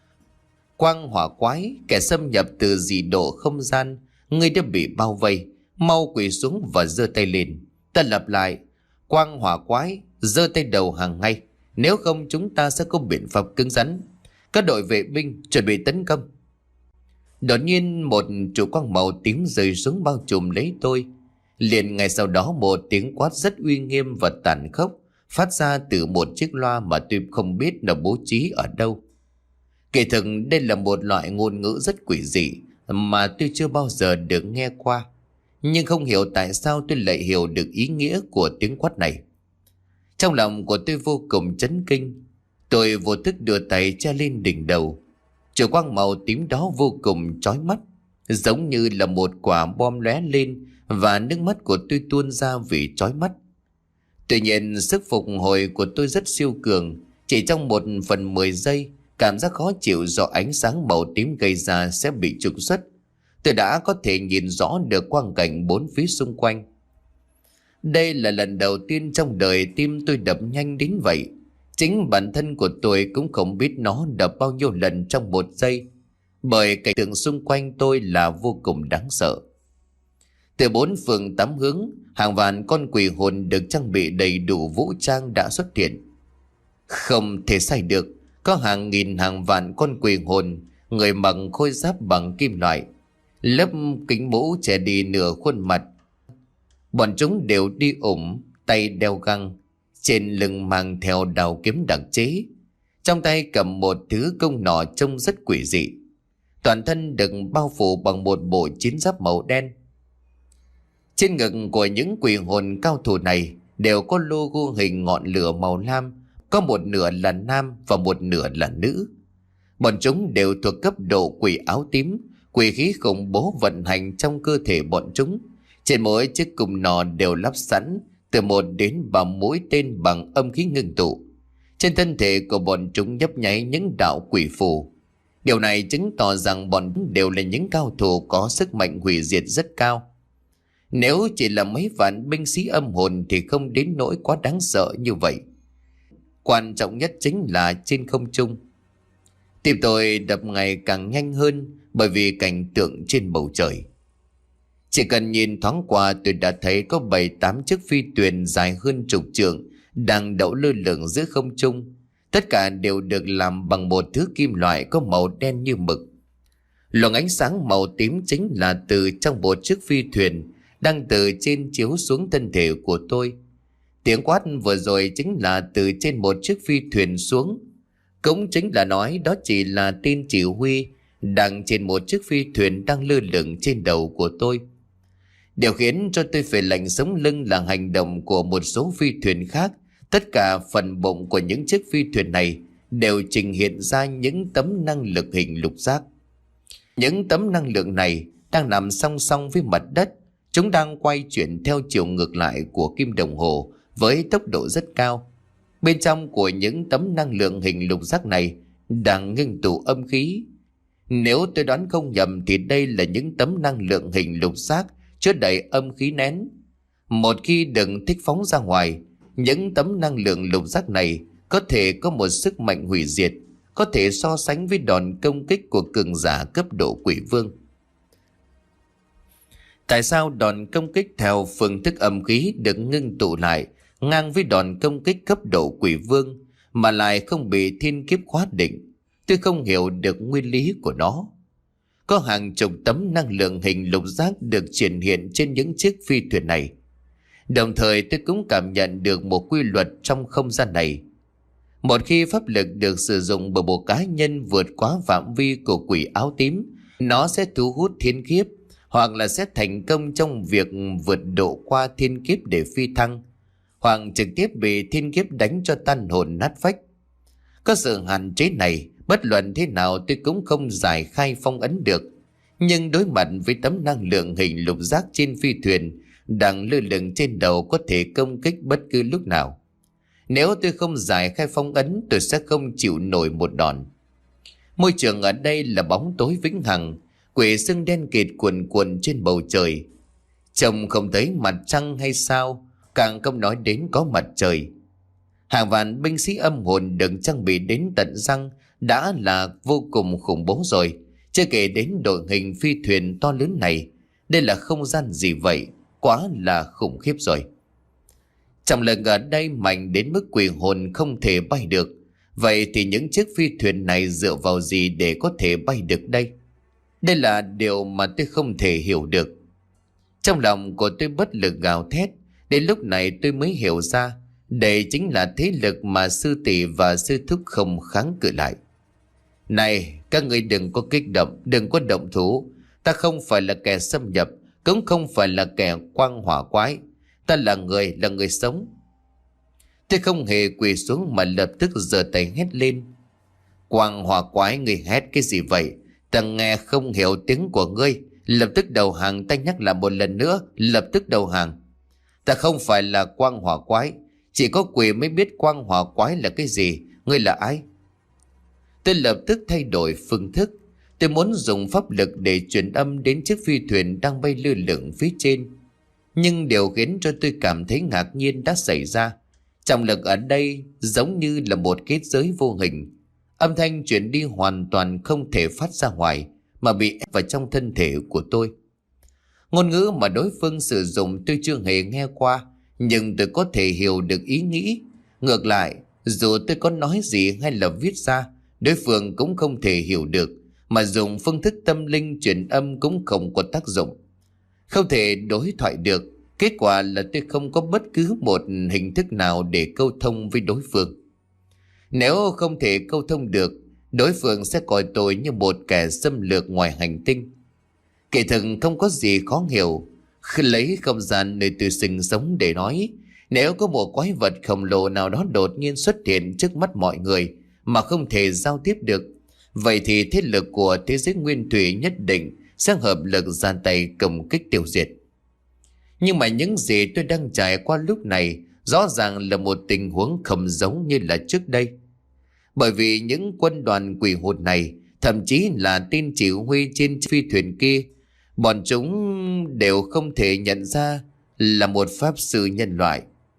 Quang hỏa quái, kẻ xâm nhập từ dị độ không gian, ngươi đã bị bao vây. Mau quỳ xuống và giơ tay lên. Ta lặp lại: quang hỏa quái, giơ tay đầu hàng ngay. Nếu không chúng ta sẽ có biện pháp cứng rắn. Các đội vệ binh chuẩn bị tấn công. Đột nhiên một trụ quang màu tím rơi xuống bao trùm lấy tôi. Liền ngay sau đó một tiếng quát rất uy nghiêm và tàn khốc phát ra từ một chiếc loa mà tôi không biết là bố trí ở đâu. Kể thực đây là một loại ngôn ngữ rất quỷ dị mà tôi chưa bao giờ được nghe qua. Nhưng không hiểu tại sao tôi lại hiểu được ý nghĩa của tiếng quát này. Trong lòng của tôi vô cùng chấn kinh. Tôi vô thức đưa tay che lên đỉnh đầu. Chiều quang màu tím đó vô cùng chói mắt, giống như là một quả bom lóe lên, và nước mắt của tôi tuôn ra vì chói mắt. Tuy nhiên sức phục hồi của tôi rất siêu cường. Chỉ trong một phần mười giây, cảm giác khó chịu do ánh sáng màu tím gây ra sẽ bị trục xuất. Tôi đã có thể nhìn rõ được quang cảnh bốn phía xung quanh. Đây là lần đầu tiên trong đời tim tôi đập nhanh đến vậy. Chính bản thân của tôi cũng không biết nó đập bao nhiêu lần trong một giây, bởi cảnh tượng xung quanh tôi là vô cùng đáng sợ. Từ bốn phương tám hướng, hàng vạn con quỷ hồn được trang bị đầy đủ vũ trang đã xuất hiện. Không thể sai được, có hàng nghìn hàng vạn con quỷ hồn, người mặc khôi giáp bằng kim loại, lớp kính mũ che đi nửa khuôn mặt. Bọn chúng đều đi ủng, tay đeo găng, trên lưng mang theo đao kiếm đặc chế, trong tay cầm một thứ công nỏ trông rất quỷ dị. Toàn thân được bao phủ bằng một bộ chiến giáp màu đen. Trên ngực của những quỷ hồn cao thủ này đều có logo hình ngọn lửa màu lam, có một nửa là nam và một nửa là nữ. Bọn chúng đều thuộc cấp độ quỷ áo tím, quỷ khí khủng bố vận hành trong cơ thể bọn chúng. Trên mỗi chiếc cung nỏ đều lắp sẵn từ một đến ba mũi tên bằng âm khí ngưng tụ. Trên thân thể của bọn chúng nhấp nháy những đạo quỷ phù. Điều này chứng tỏ rằng bọn chúng đều là những cao thủ có sức mạnh hủy diệt rất cao. Nếu chỉ là mấy vạn binh sĩ âm hồn thì không đến nỗi quá đáng sợ như vậy. Quan trọng nhất chính là trên không trung. Tim tôi đập ngày càng nhanh hơn bởi vì cảnh tượng trên bầu trời. Chỉ cần nhìn thoáng qua tôi đã thấy có bảy tám chiếc phi thuyền dài hơn chục trượng đang đậu lơ lửng giữa không trung. Tất cả đều được làm bằng một thứ kim loại có màu đen như mực. Luồng ánh sáng màu tím chính là từ trong một chiếc phi thuyền đang từ trên chiếu xuống thân thể của tôi. Tiếng quát vừa rồi chính là từ trên một chiếc phi thuyền xuống. Cũng chính là nói đó chỉ là tên chỉ huy đang trên một chiếc phi thuyền đang lơ lửng trên đầu của tôi. Điều khiến cho tôi phải lạnh sống lưng là hành động của một số phi thuyền khác. Tất cả phần bụng của những chiếc phi thuyền này đều trình hiện ra những tấm năng lực hình lục giác. Những tấm năng lượng này đang nằm song song với mặt đất. Chúng đang quay chuyển theo chiều ngược lại của kim đồng hồ với tốc độ rất cao. Bên trong của những tấm năng lượng hình lục giác này đang ngưng tụ âm khí. Nếu tôi đoán không nhầm thì đây là những tấm năng lượng hình lục giác chứa đầy âm khí nén. Một khi đừng thích phóng ra ngoài, những tấm năng lượng lục giác này có thể có một sức mạnh hủy diệt, có thể so sánh với đòn công kích của cường giả cấp độ quỷ vương. Tại sao đòn công kích theo phương thức âm khí được ngưng tụ lại ngang với đòn công kích cấp độ quỷ vương mà lại không bị thiên kiếp khóa định? Tôi không hiểu được nguyên lý của nó. Có hàng chục tấm năng lượng hình lục giác được triển hiện trên những chiếc phi thuyền này. Đồng thời tôi cũng cảm nhận được một quy luật trong không gian này. Một khi pháp lực được sử dụng bởi một cá nhân vượt quá phạm vi của quỷ áo tím, nó sẽ thu hút thiên kiếp, hoặc là sẽ thành công trong việc vượt độ qua thiên kiếp để phi thăng, hoặc trực tiếp bị thiên kiếp đánh cho tan hồn nát phách. Có sự hạn chế này, bất luận thế nào tôi cũng không giải khai phong ấn được. Nhưng đối mặt với tấm năng lượng hình lục giác trên phi thuyền đang lơ lửng trên đầu có thể công kích bất cứ lúc nào. Nếu tôi không giải khai phong ấn, tôi sẽ không chịu nổi một đòn. Môi trường ở đây là bóng tối vĩnh hằng, quỷ sương đen kịt cuồn cuộn trên bầu trời. Trông không thấy mặt trăng hay sao, càng không nói đến có mặt trời. Hàng vạn binh sĩ âm hồn được trang bị đến tận răng đã là vô cùng khủng bố rồi, chưa kể đến đội hình phi thuyền to lớn này. Đây là không gian gì vậy? Quá là khủng khiếp rồi. Trọng lực ở đây mạnh đến mức quỷ hồn không thể bay được. Vậy thì những chiếc phi thuyền này dựa vào gì để có thể bay được đây? Đây là điều mà tôi không thể hiểu được. Trong lòng của tôi bất lực gào thét. Đến lúc này tôi mới hiểu ra, đây chính là thế lực mà sư tỷ và sư thúc không kháng cự lại. Này, các người đừng có kích động, đừng có động thủ. Ta không phải là kẻ xâm nhập, cũng không phải là kẻ quang hỏa quái. Ta là người, là người sống. Tôi không hề quỳ xuống mà lập tức giơ tay hét lên. Quang hỏa quái, người hét cái gì vậy? Ta nghe không hiểu tiếng của ngươi. Lập tức đầu hàng, ta nhắc lại một lần nữa, lập tức đầu hàng. Ta không phải là quang hỏa quái, chỉ có quỷ mới biết quang hỏa quái là cái gì. Ngươi là ai? Tôi lập tức thay đổi phương thức. Tôi muốn dùng pháp lực để truyền âm đến chiếc phi thuyền đang bay lơ lửng phía trên. Nhưng điều khiến cho tôi cảm thấy ngạc nhiên đã xảy ra. Trọng lực ở đây giống như là một kết giới vô hình. Âm thanh chuyển đi hoàn toàn không thể phát ra ngoài, mà bị ép vào trong thân thể của tôi. Ngôn ngữ mà đối phương sử dụng tôi chưa hề nghe qua, nhưng tôi có thể hiểu được ý nghĩ. Ngược lại, dù tôi có nói gì hay là viết ra, đối phương cũng không thể hiểu được, mà dùng phương thức tâm linh truyền âm cũng không có tác dụng. Không thể đối thoại được, kết quả là tôi không có bất cứ một hình thức nào để câu thông với đối phương. Nếu không thể câu thông được, đối phương sẽ coi tôi như một kẻ xâm lược ngoài hành tinh. Kỳ thực không có gì khó hiểu. Khi lấy không gian nơi tôi sinh sống để nói, nếu có một quái vật khổng lồ nào đó đột nhiên xuất hiện trước mắt mọi người mà không thể giao tiếp được, vậy thì thế lực của thế giới nguyên thủy nhất định sẽ hợp lực ra tay công kích tiêu diệt. Nhưng mà những gì tôi đang trải qua lúc này rõ ràng là một tình huống không giống như là trước đây. Bởi vì những quân đoàn quỷ hồn này, thậm chí là tên chỉ huy trên phi thuyền kia, bọn chúng đều không thể nhận ra là một pháp sư nhân loại.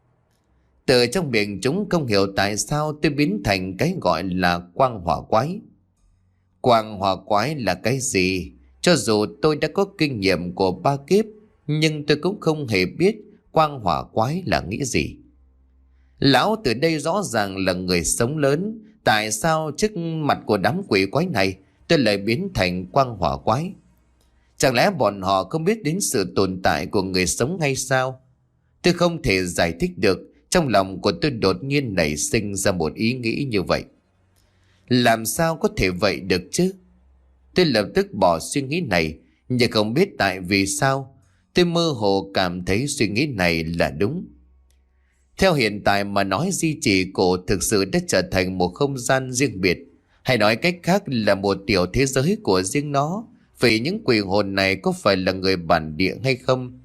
Từ trong miệng chúng không hiểu tại sao tôi biến thành cái gọi là quang hỏa quái. Quang hỏa quái là cái gì? Cho dù tôi đã có kinh nghiệm của ba kiếp, nhưng tôi cũng không hề biết quang hỏa quái là nghĩa gì. Lão từ đây rõ ràng là người sống lớn, tại sao trước mặt của đám quỷ quái này tôi lại biến thành quang hỏa quái? Chẳng lẽ bọn họ không biết đến sự tồn tại của người sống hay sao? Tôi không thể giải thích được. Trong lòng của tôi đột nhiên nảy sinh ra một ý nghĩ như vậy. Làm sao có thể vậy được chứ? Tôi lập tức bỏ suy nghĩ này, nhưng không biết tại vì sao tôi mơ hồ cảm thấy suy nghĩ này là đúng. Theo hiện tại mà nói, di chỉ cổ thực sự đã trở thành một không gian riêng biệt, hay nói cách khác là một tiểu thế giới của riêng nó. Vì những quỷ hồn này có phải là người bản địa hay không?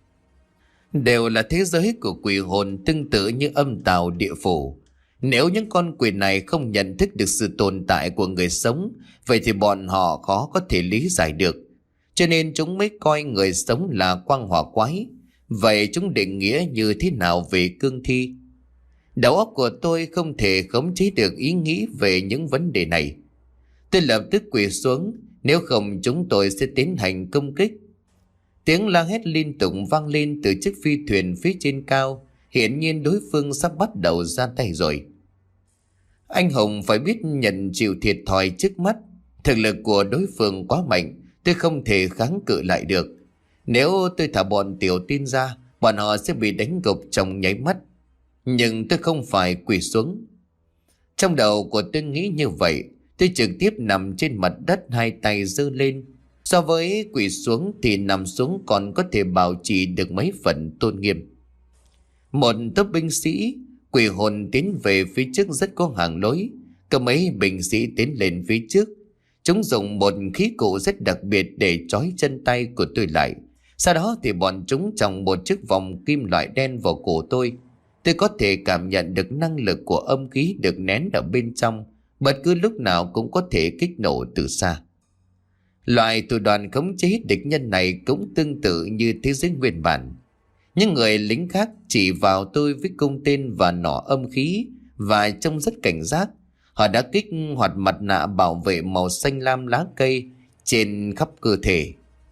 Đều là thế giới của quỷ hồn tương tự như âm tào địa phủ. Nếu những con quỷ này không nhận thức được sự tồn tại của người sống, vậy thì bọn họ khó có thể lý giải được. Cho nên chúng mới coi người sống là quang hỏa quái. Vậy chúng định nghĩa như thế nào về cương thi? Đầu óc của tôi không thể khống chế được ý nghĩ về những vấn đề này. Tôi lập tức quỳ xuống, nếu không chúng tôi sẽ tiến hành công kích. Tiếng la hét liên tục vang lên từ chiếc phi thuyền phía trên cao. Hiển nhiên đối phương sắp bắt đầu ra tay rồi. Anh Hùng phải biết nhận chịu thiệt thòi trước mắt. Thực lực của đối phương quá mạnh, tôi không thể kháng cự lại được. Nếu tôi thả bọn tiểu tin ra, bọn họ sẽ bị đánh gục trong nháy mắt. Nhưng tôi không phải quỳ xuống. Trong đầu của tôi nghĩ như vậy, tôi trực tiếp nằm trên mặt đất, hai tay giơ lên. So với quỳ xuống thì nằm xuống còn có thể bảo trì được mấy phần tôn nghiêm. Một tốp binh sĩ quỷ hồn tiến về phía trước rất có hàng lối. Có mấy binh sĩ tiến lên phía trước. Chúng dùng một khí cụ rất đặc biệt để trói chân tay của tôi lại. Sau đó thì bọn chúng trồng một chiếc vòng kim loại đen vào cổ tôi. Tôi có thể cảm nhận được năng lực của âm khí được nén ở bên trong, bất cứ lúc nào cũng có thể kích nổ từ xa. Loại thủ đoạn khống chế địch nhân này cũng tương tự như thế giới nguyên bản. Những người lính khác chỉ vào tôi với cung tên và nỏ âm khí và trông rất cảnh giác. Họ đã kích hoạt mặt nạ bảo vệ màu xanh lam lá cây trên khắp cơ thể.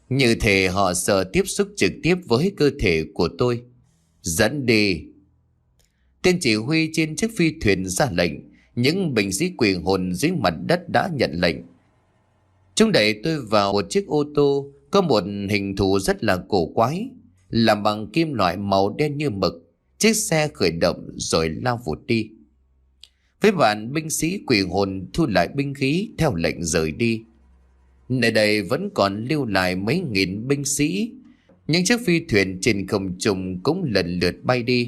Như thể họ sợ tiếp xúc trực tiếp với cơ thể của tôi. Dẫn đi. Tên chỉ huy trên chiếc phi thuyền ra lệnh. Những binh sĩ quỷ hồn dưới mặt đất đã nhận lệnh. Chúng đẩy tôi vào một chiếc ô tô có một hình thù rất là cổ quái, làm bằng kim loại màu đen như mực. Chiếc xe khởi động rồi lao vụt đi. Với bạn binh sĩ quỷ hồn thu lại binh khí theo lệnh rời đi. Nơi đây vẫn còn lưu lại mấy nghìn binh sĩ. Những chiếc phi thuyền trên không trung cũng lần lượt bay đi.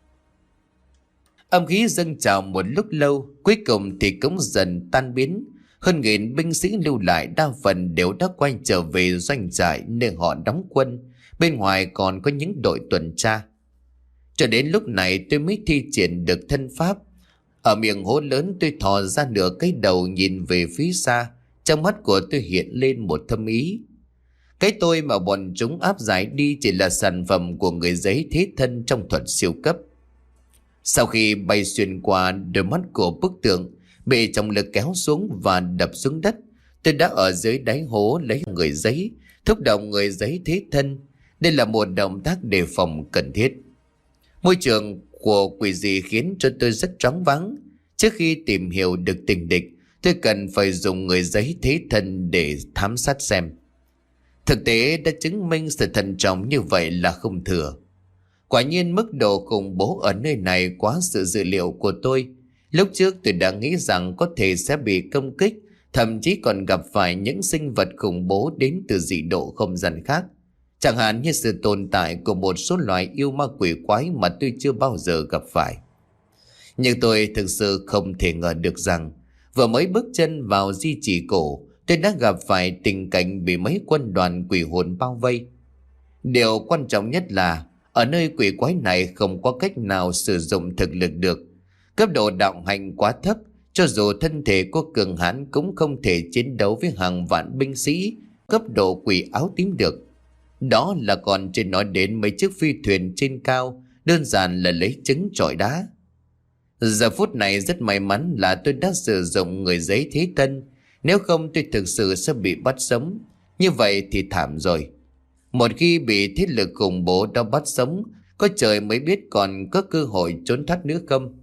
Âm khí dâng trào một lúc lâu, cuối cùng thì cũng dần tan biến. Hơn nghìn binh sĩ lưu lại đa phần đều đã quay trở về doanh trại nơi họ đóng quân. Bên ngoài còn có những đội tuần tra. Cho đến lúc này tôi mới thi triển được thân pháp. Ở miệng hố lớn tôi thò ra nửa cái đầu nhìn về phía xa. Trong mắt của tôi hiện lên một thâm ý. Cái tôi mà bọn chúng áp giải đi chỉ là sản phẩm của người giấy thế thân trong thuật siêu cấp. Sau khi bay xuyên qua đôi mắt của bức tượng, bị trọng lực kéo xuống và đập xuống đất, tôi đã ở dưới đáy hố lấy người giấy, thúc động người giấy thế thân. Đây là một động tác đề phòng cần thiết. Môi trường của quỷ dị khiến cho tôi rất choáng váng. Trước khi tìm hiểu được tình địch, tôi cần phải dùng người giấy thế thân để thám sát xem. Thực tế đã chứng minh sự thận trọng như vậy là không thừa. Quả nhiên mức độ khủng bố ở nơi này quá sự dự liệu của tôi. Lúc trước tôi đã nghĩ rằng có thể sẽ bị công kích, thậm chí còn gặp phải những sinh vật khủng bố đến từ dị độ không gian khác. Chẳng hạn như sự tồn tại của một số loài yêu ma quỷ quái mà tôi chưa bao giờ gặp phải. Nhưng tôi thực sự không thể ngờ được rằng vừa mới bước chân vào di chỉ cổ, tôi đã gặp phải tình cảnh bị mấy quân đoàn quỷ hồn bao vây. Điều quan trọng nhất là ở nơi quỷ quái này không có cách nào sử dụng thực lực được. Cấp độ đạo hạnh quá thấp, cho dù thân thể của cường hãn cũng không thể chiến đấu với hàng vạn binh sĩ cấp độ quỷ áo tím được. Đó là còn chưa nói đến mấy chiếc phi thuyền trên cao, đơn giản là lấy trứng trọi đá. Giờ phút này rất may mắn là tôi đã sử dụng người giấy thế thân, nếu không tôi thực sự sẽ bị bắt sống. Như vậy thì thảm rồi. Một khi bị thế lực khủng bố đó bắt sống, có trời mới biết còn có cơ hội trốn thoát nữa không.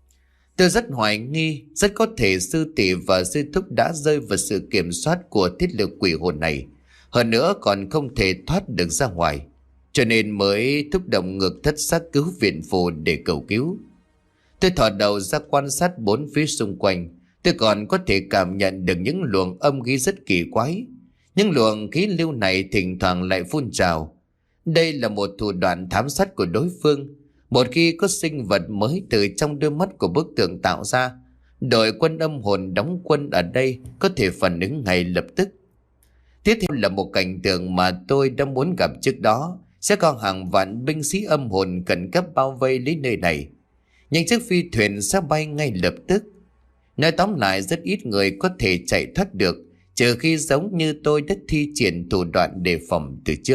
Tôi rất hoài nghi, rất có thể sư tỷ và sư thúc đã rơi vào sự kiểm soát của thế lực quỷ hồn này. Hơn nữa còn không thể thoát được ra ngoài, cho nên mới thúc động ngược thất xác cứu viện phù để cầu cứu. Tôi thò đầu ra quan sát bốn phía xung quanh. Tôi còn có thể cảm nhận được những luồng âm khí rất kỳ quái. Những luồng khí lưu này thỉnh thoảng lại phun trào. Đây là một thủ đoạn thám sát của đối phương. Một khi có sinh vật mới từ trong đôi mắt của bức tượng tạo ra, đội quân âm hồn đóng quân ở đây có thể phản ứng ngay lập tức. Tiếp theo là một cảnh tượng mà tôi đã muốn gặp trước đó. Sẽ có hàng vạn binh sĩ âm hồn khẩn cấp bao vây lấy nơi này. Những chiếc phi thuyền sẽ bay ngay lập tức. Nói tóm lại, rất ít người có thể chạy thoát được, trừ khi giống như tôi đã thi triển thủ đoạn đề phòng từ trước.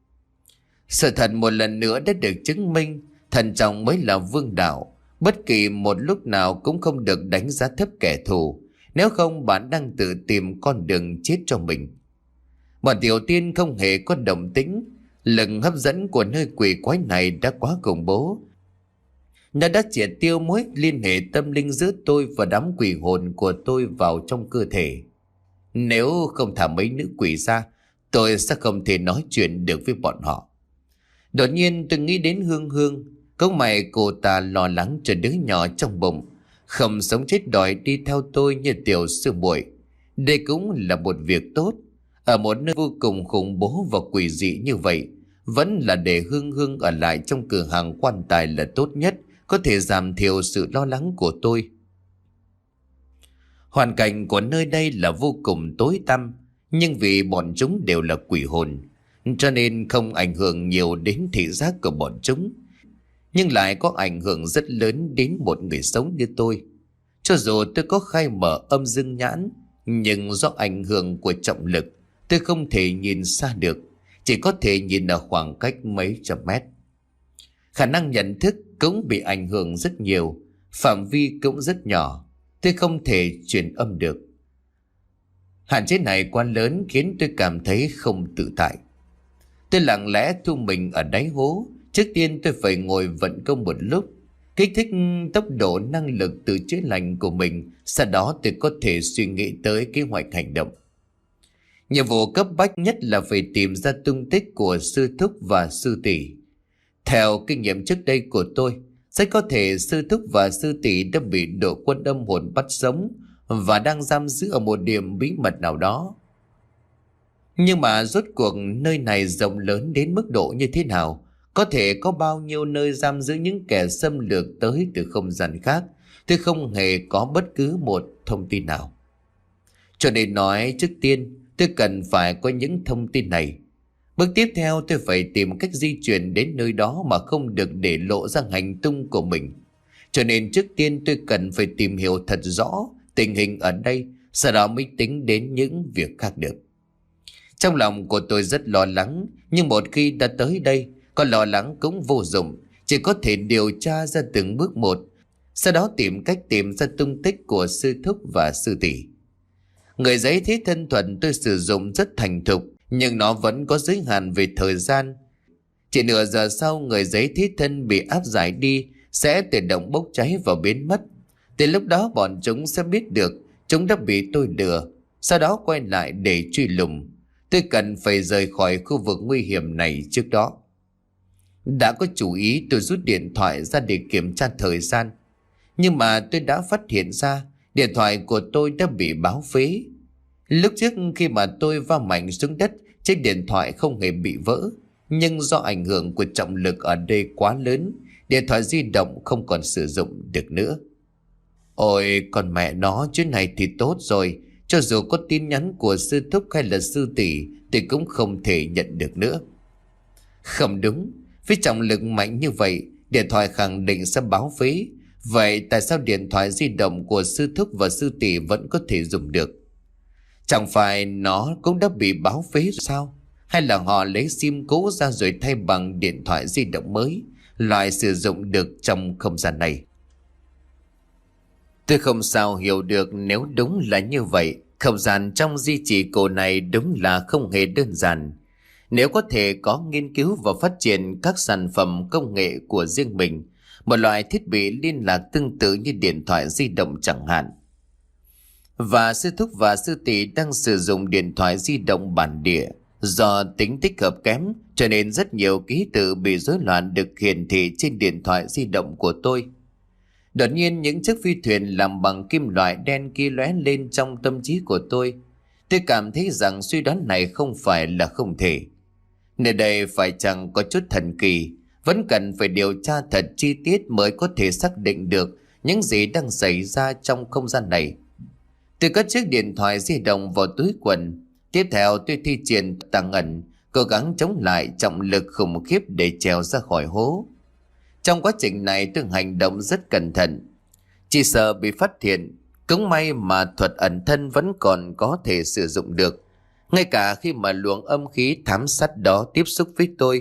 Sự thật một lần nữa đã được chứng minh, thận trọng mới là vương đạo. Bất kỳ một lúc nào cũng không được đánh giá thấp kẻ thù, nếu không bạn đang tự tìm con đường chết cho mình. Bọn tiểu tiên không hề có động tĩnh. Lực hấp dẫn của nơi quỷ quái này đã quá khủng bố. Nó đã triệt tiêu mối liên hệ tâm linh giữa tôi và đám quỷ hồn của tôi vào trong cơ thể. Nếu không thả mấy nữ quỷ ra, tôi sẽ không thể nói chuyện được với bọn họ. Đột nhiên tôi nghĩ đến Hương Hương. Câu mày cô ta lo lắng cho đứa nhỏ trong bụng, không sống chết đòi đi theo tôi như tiểu sư muội. Đây cũng là một việc tốt. Ở một nơi vô cùng khủng bố và quỷ dị như vậy, vẫn là để Hương Hương ở lại trong cửa hàng quan tài là tốt nhất, có thể giảm thiểu sự lo lắng của tôi. Hoàn cảnh của nơi đây là vô cùng tối tăm, nhưng vì bọn chúng đều là quỷ hồn, cho nên không ảnh hưởng nhiều đến thị giác của bọn chúng, nhưng lại có ảnh hưởng rất lớn đến một người sống như tôi. Cho dù tôi có khai mở âm dương nhãn, nhưng do ảnh hưởng của trọng lực, tôi không thể nhìn xa được, chỉ có thể nhìn ở khoảng cách mấy trăm mét. Khả năng nhận thức cũng bị ảnh hưởng rất nhiều, phạm vi cũng rất nhỏ, tôi không thể truyền âm được. Hạn chế này quá lớn khiến tôi cảm thấy không tự tại. Tôi lặng lẽ thu mình ở đáy hố. Trước tiên tôi phải ngồi vận công một lúc, kích thích tốc độ năng lực từ chữa lành của mình. Sau đó tôi có thể suy nghĩ tới kế hoạch hành động. Nhiệm vụ cấp bách nhất là phải tìm ra tung tích của sư thúc và sư tỷ. Theo kinh nghiệm trước đây của tôi, rất có thể sư thúc và sư tỷ đã bị đội quân âm hồn bắt sống và đang giam giữ ở một điểm bí mật nào đó. Nhưng mà rốt cuộc nơi này rộng lớn đến mức độ như thế nào? Có thể có bao nhiêu nơi giam giữ những kẻ xâm lược tới từ không gian khác? Tôi không hề có bất cứ một thông tin nào. Cho nên nói trước tiên tôi cần phải có những thông tin này. Bước tiếp theo tôi phải tìm cách di chuyển đến nơi đó mà không được để lộ ra hành tung của mình. Cho nên trước tiên tôi cần phải tìm hiểu thật rõ tình hình ở đây, sau đó mới tính đến những việc khác được. Trong lòng của tôi rất lo lắng, nhưng một khi đã tới đây, có lo lắng cũng vô dụng, chỉ có thể điều tra ra từng bước một, sau đó tìm cách tìm ra tung tích của sư thúc và sư tỷ. Người giấy thế thân thuần tôi sử dụng rất thành thục, nhưng nó vẫn có giới hạn về thời gian. Chỉ nửa giờ sau, người giấy thế thân bị áp giải đi sẽ tự động bốc cháy và biến mất. Từ lúc đó bọn chúng sẽ biết được chúng đã bị tôi lừa, sau đó quay lại để truy lùng. Tôi cần phải rời khỏi khu vực nguy hiểm này trước đó. Đã có chủ ý, tôi rút điện thoại ra để kiểm tra thời gian. Nhưng mà tôi đã phát hiện ra điện thoại của tôi đã bị báo phế. Lúc trước khi mà tôi va mạnh xuống đất, chiếc điện thoại không hề bị vỡ. Nhưng do ảnh hưởng của trọng lực ở đây quá lớn, điện thoại di động không còn sử dụng được nữa. Ôi con mẹ nó, chuyến này thì tốt rồi. Cho dù có tin nhắn của sư thúc hay là sư tỷ thì cũng không thể nhận được nữa. Không đúng, với trọng lực mạnh như vậy, điện thoại khẳng định sẽ báo phế. Vậy tại sao điện thoại di động của sư thúc và sư tỷ vẫn có thể dùng được? Chẳng phải nó cũng đã bị báo phế rồi sao? Hay là họ lấy sim cũ ra rồi thay bằng điện thoại di động mới, loại sử dụng được trong không gian này? Tôi không sao hiểu được nếu đúng là như vậy. Không gian trong di chỉ cổ này đúng là không hề đơn giản. Nếu có thể có nghiên cứu và phát triển các sản phẩm công nghệ của riêng mình, một loại thiết bị liên lạc tương tự như điện thoại di động chẳng hạn. Và sư thúc và sư tỷ đang sử dụng điện thoại di động bản địa. Do tính tích hợp kém cho nên rất nhiều ký tự bị rối loạn được hiển thị trên điện thoại di động của tôi. Đột nhiên những chiếc phi thuyền làm bằng kim loại đen kia lóe lên trong tâm trí của tôi. Tôi cảm thấy rằng suy đoán này không phải là không thể. Nơi đây phải chẳng có chút thần kỳ, vẫn cần phải điều tra thật chi tiết mới có thể xác định được những gì đang xảy ra trong không gian này. Tôi cất chiếc điện thoại di động vào túi quần. Tiếp theo tôi thi triển tàng ẩn, cố gắng chống lại trọng lực khủng khiếp để trèo ra khỏi hố. Trong quá trình này tôi hành động rất cẩn thận, chỉ sợ bị phát hiện. Cũng may mà thuật ẩn thân vẫn còn có thể sử dụng được, ngay cả khi mà luồng âm khí thám sát đó tiếp xúc với tôi.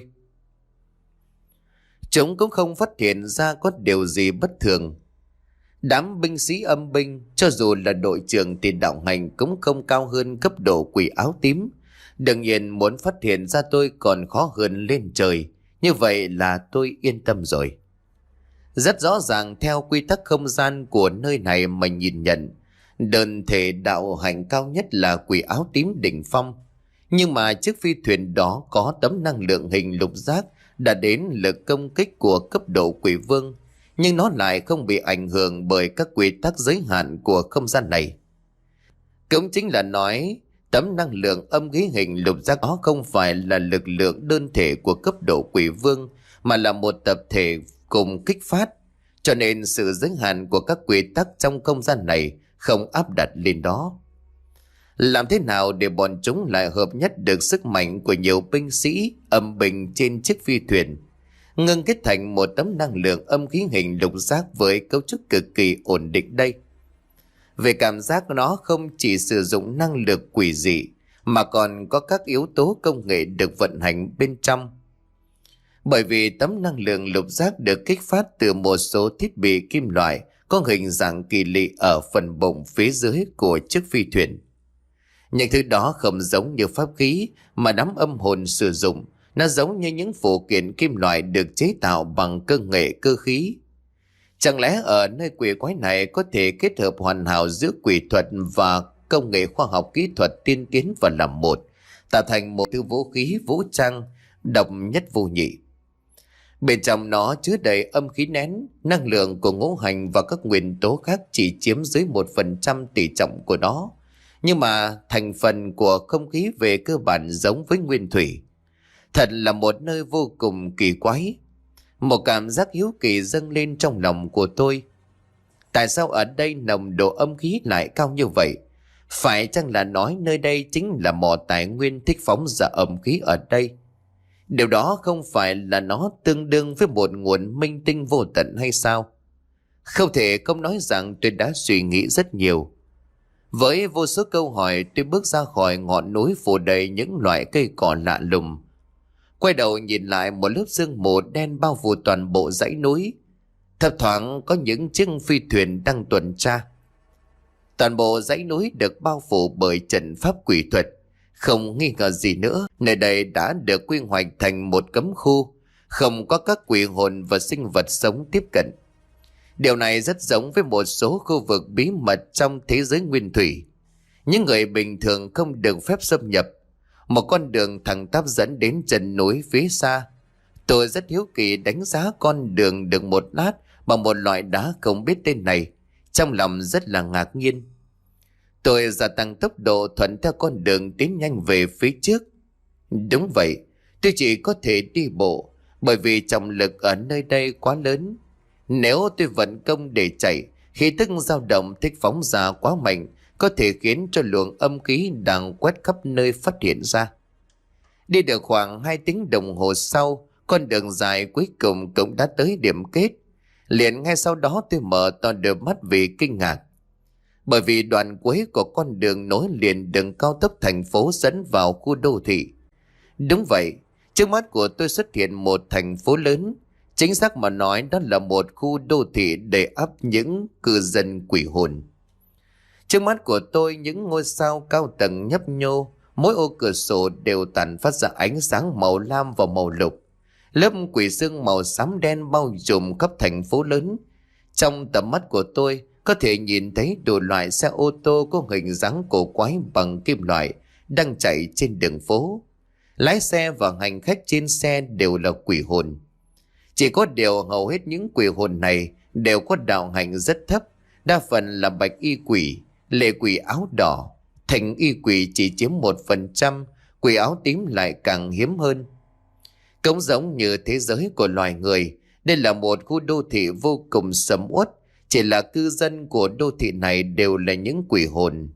Chúng cũng không phát hiện ra có điều gì bất thường. Đám binh sĩ âm binh, cho dù là đội trưởng thì đạo hành cũng không cao hơn cấp độ quỷ áo tím. Đương nhiên muốn phát hiện ra tôi còn khó hơn lên trời. Như vậy là tôi yên tâm rồi. Rất rõ ràng theo quy tắc không gian của nơi này mà nhìn nhận, đơn thể đạo hành cao nhất là quỷ áo tím đỉnh phong. Nhưng mà chiếc phi thuyền đó có tấm năng lượng hình lục giác đã đến lực công kích của cấp độ quỷ vương, nhưng nó lại không bị ảnh hưởng bởi các quy tắc giới hạn của không gian này. Cũng chính là nói, tấm năng lượng âm khí hình lục giác đó không phải là lực lượng đơn thể của cấp độ quỷ vương, mà là một tập thể cùng kích phát, cho nên sự giới hạn của các quy tắc trong không gian này không áp đặt lên đó. Làm thế nào để bọn chúng lại hợp nhất được sức mạnh của nhiều binh sĩ âm binh trên chiếc phi thuyền, ngưng kết thành một tấm năng lượng âm khí hình lục giác với cấu trúc cực kỳ ổn định đây? Về cảm giác, nó không chỉ sử dụng năng lực quỷ dị mà còn có các yếu tố công nghệ được vận hành bên trong. Bởi vì tấm năng lượng lục giác được kích phát từ một số thiết bị kim loại có hình dạng kỳ lạ ở phần bụng phía dưới của chiếc phi thuyền. Những thứ đó không giống như pháp khí mà đám âm hồn sử dụng, Nó giống như những phụ kiện kim loại được chế tạo bằng cơ nghệ cơ khí. Chẳng lẽ ở nơi quỷ quái này có thể kết hợp hoàn hảo giữa quỷ thuật và công nghệ khoa học kỹ thuật tiên tiến và làm một, tạo thành một thứ vũ khí vũ trang độc nhất vô nhị. Bên trong nó chứa đầy âm khí nén, năng lượng của ngũ hành và các nguyên tố khác chỉ chiếm dưới một phần trăm tỷ trọng của nó. Nhưng mà thành phần của không khí về cơ bản giống với nguyên thủy. Thật là một nơi vô cùng kỳ quái. Một cảm giác hiếu kỳ dâng lên trong lòng của tôi. Tại sao ở đây nồng độ âm khí lại cao như vậy? Phải chăng là nói nơi đây chính là mỏ tài nguyên thích phóng ra âm khí ở đây? Điều đó không phải là nó tương đương với một nguồn minh tinh vô tận hay sao? Không thể không nói rằng tôi đã suy nghĩ rất nhiều. Với vô số câu hỏi, tôi bước ra khỏi ngọn núi phủ đầy những loại cây cỏ lạ lùng. Quay đầu nhìn lại, một lớp sương mù đen bao phủ toàn bộ dãy núi. Thấp thoáng có những chiếc phi thuyền đang tuần tra. Toàn bộ dãy núi được bao phủ bởi trận pháp quỷ thuật. Không nghi ngờ gì nữa, nơi đây đã được quy hoạch thành một cấm khu, không có các quỷ hồn và sinh vật sống tiếp cận. Điều này rất giống với một số khu vực bí mật trong thế giới nguyên thủy. Những người bình thường không được phép xâm nhập. Một con đường thẳng tắp dẫn đến chân núi phía xa. Tôi rất hiếu kỳ đánh giá con đường được một lát bằng một loại đá không biết tên này. Trong lòng rất là ngạc nhiên. Tôi gia tăng tốc độ thuận theo con đường tiến nhanh về phía trước. Đúng vậy, tôi chỉ có thể đi bộ bởi vì trọng lực ở nơi đây quá lớn. Nếu tôi vận công để chạy, khí tức dao động thích phóng ra quá mạnh, có thể khiến cho luồng âm khí đang quét khắp nơi phát hiện ra. Đi được khoảng hai tiếng đồng hồ sau, con đường dài cuối cùng cũng đã tới điểm kết. Liền ngay sau đó tôi mở to đôi mắt vì kinh ngạc. Bởi vì đoạn cuối của con đường nối liền đường cao tốc thành phố dẫn vào khu đô thị. Đúng vậy, trước mắt của tôi xuất hiện một thành phố lớn. Chính xác mà nói, đó là một khu đô thị đầy ắp những cư dân quỷ hồn. Trước mắt của tôi, những ngôi sao cao tầng nhấp nhô, mỗi ô cửa sổ đều tản phát ra ánh sáng màu lam và màu lục. Lớp quỷ sương màu xám đen bao trùm khắp thành phố lớn. Trong tầm mắt của tôi, có thể nhìn thấy đủ loại xe ô tô có hình dáng cổ quái bằng kim loại đang chạy trên đường phố. Lái xe và hành khách trên xe đều là quỷ hồn. Chỉ có điều hầu hết những quỷ hồn này đều có đạo hạnh rất thấp, đa phần là bạch y quỷ, lệ quỷ áo đỏ. Thành y quỷ chỉ chiếm một phần trăm, quỷ áo tím lại càng hiếm hơn. Cũng giống như thế giới của loài người, đây là một khu đô thị vô cùng sầm uất. Chỉ là cư dân của đô thị này đều là những quỷ hồn.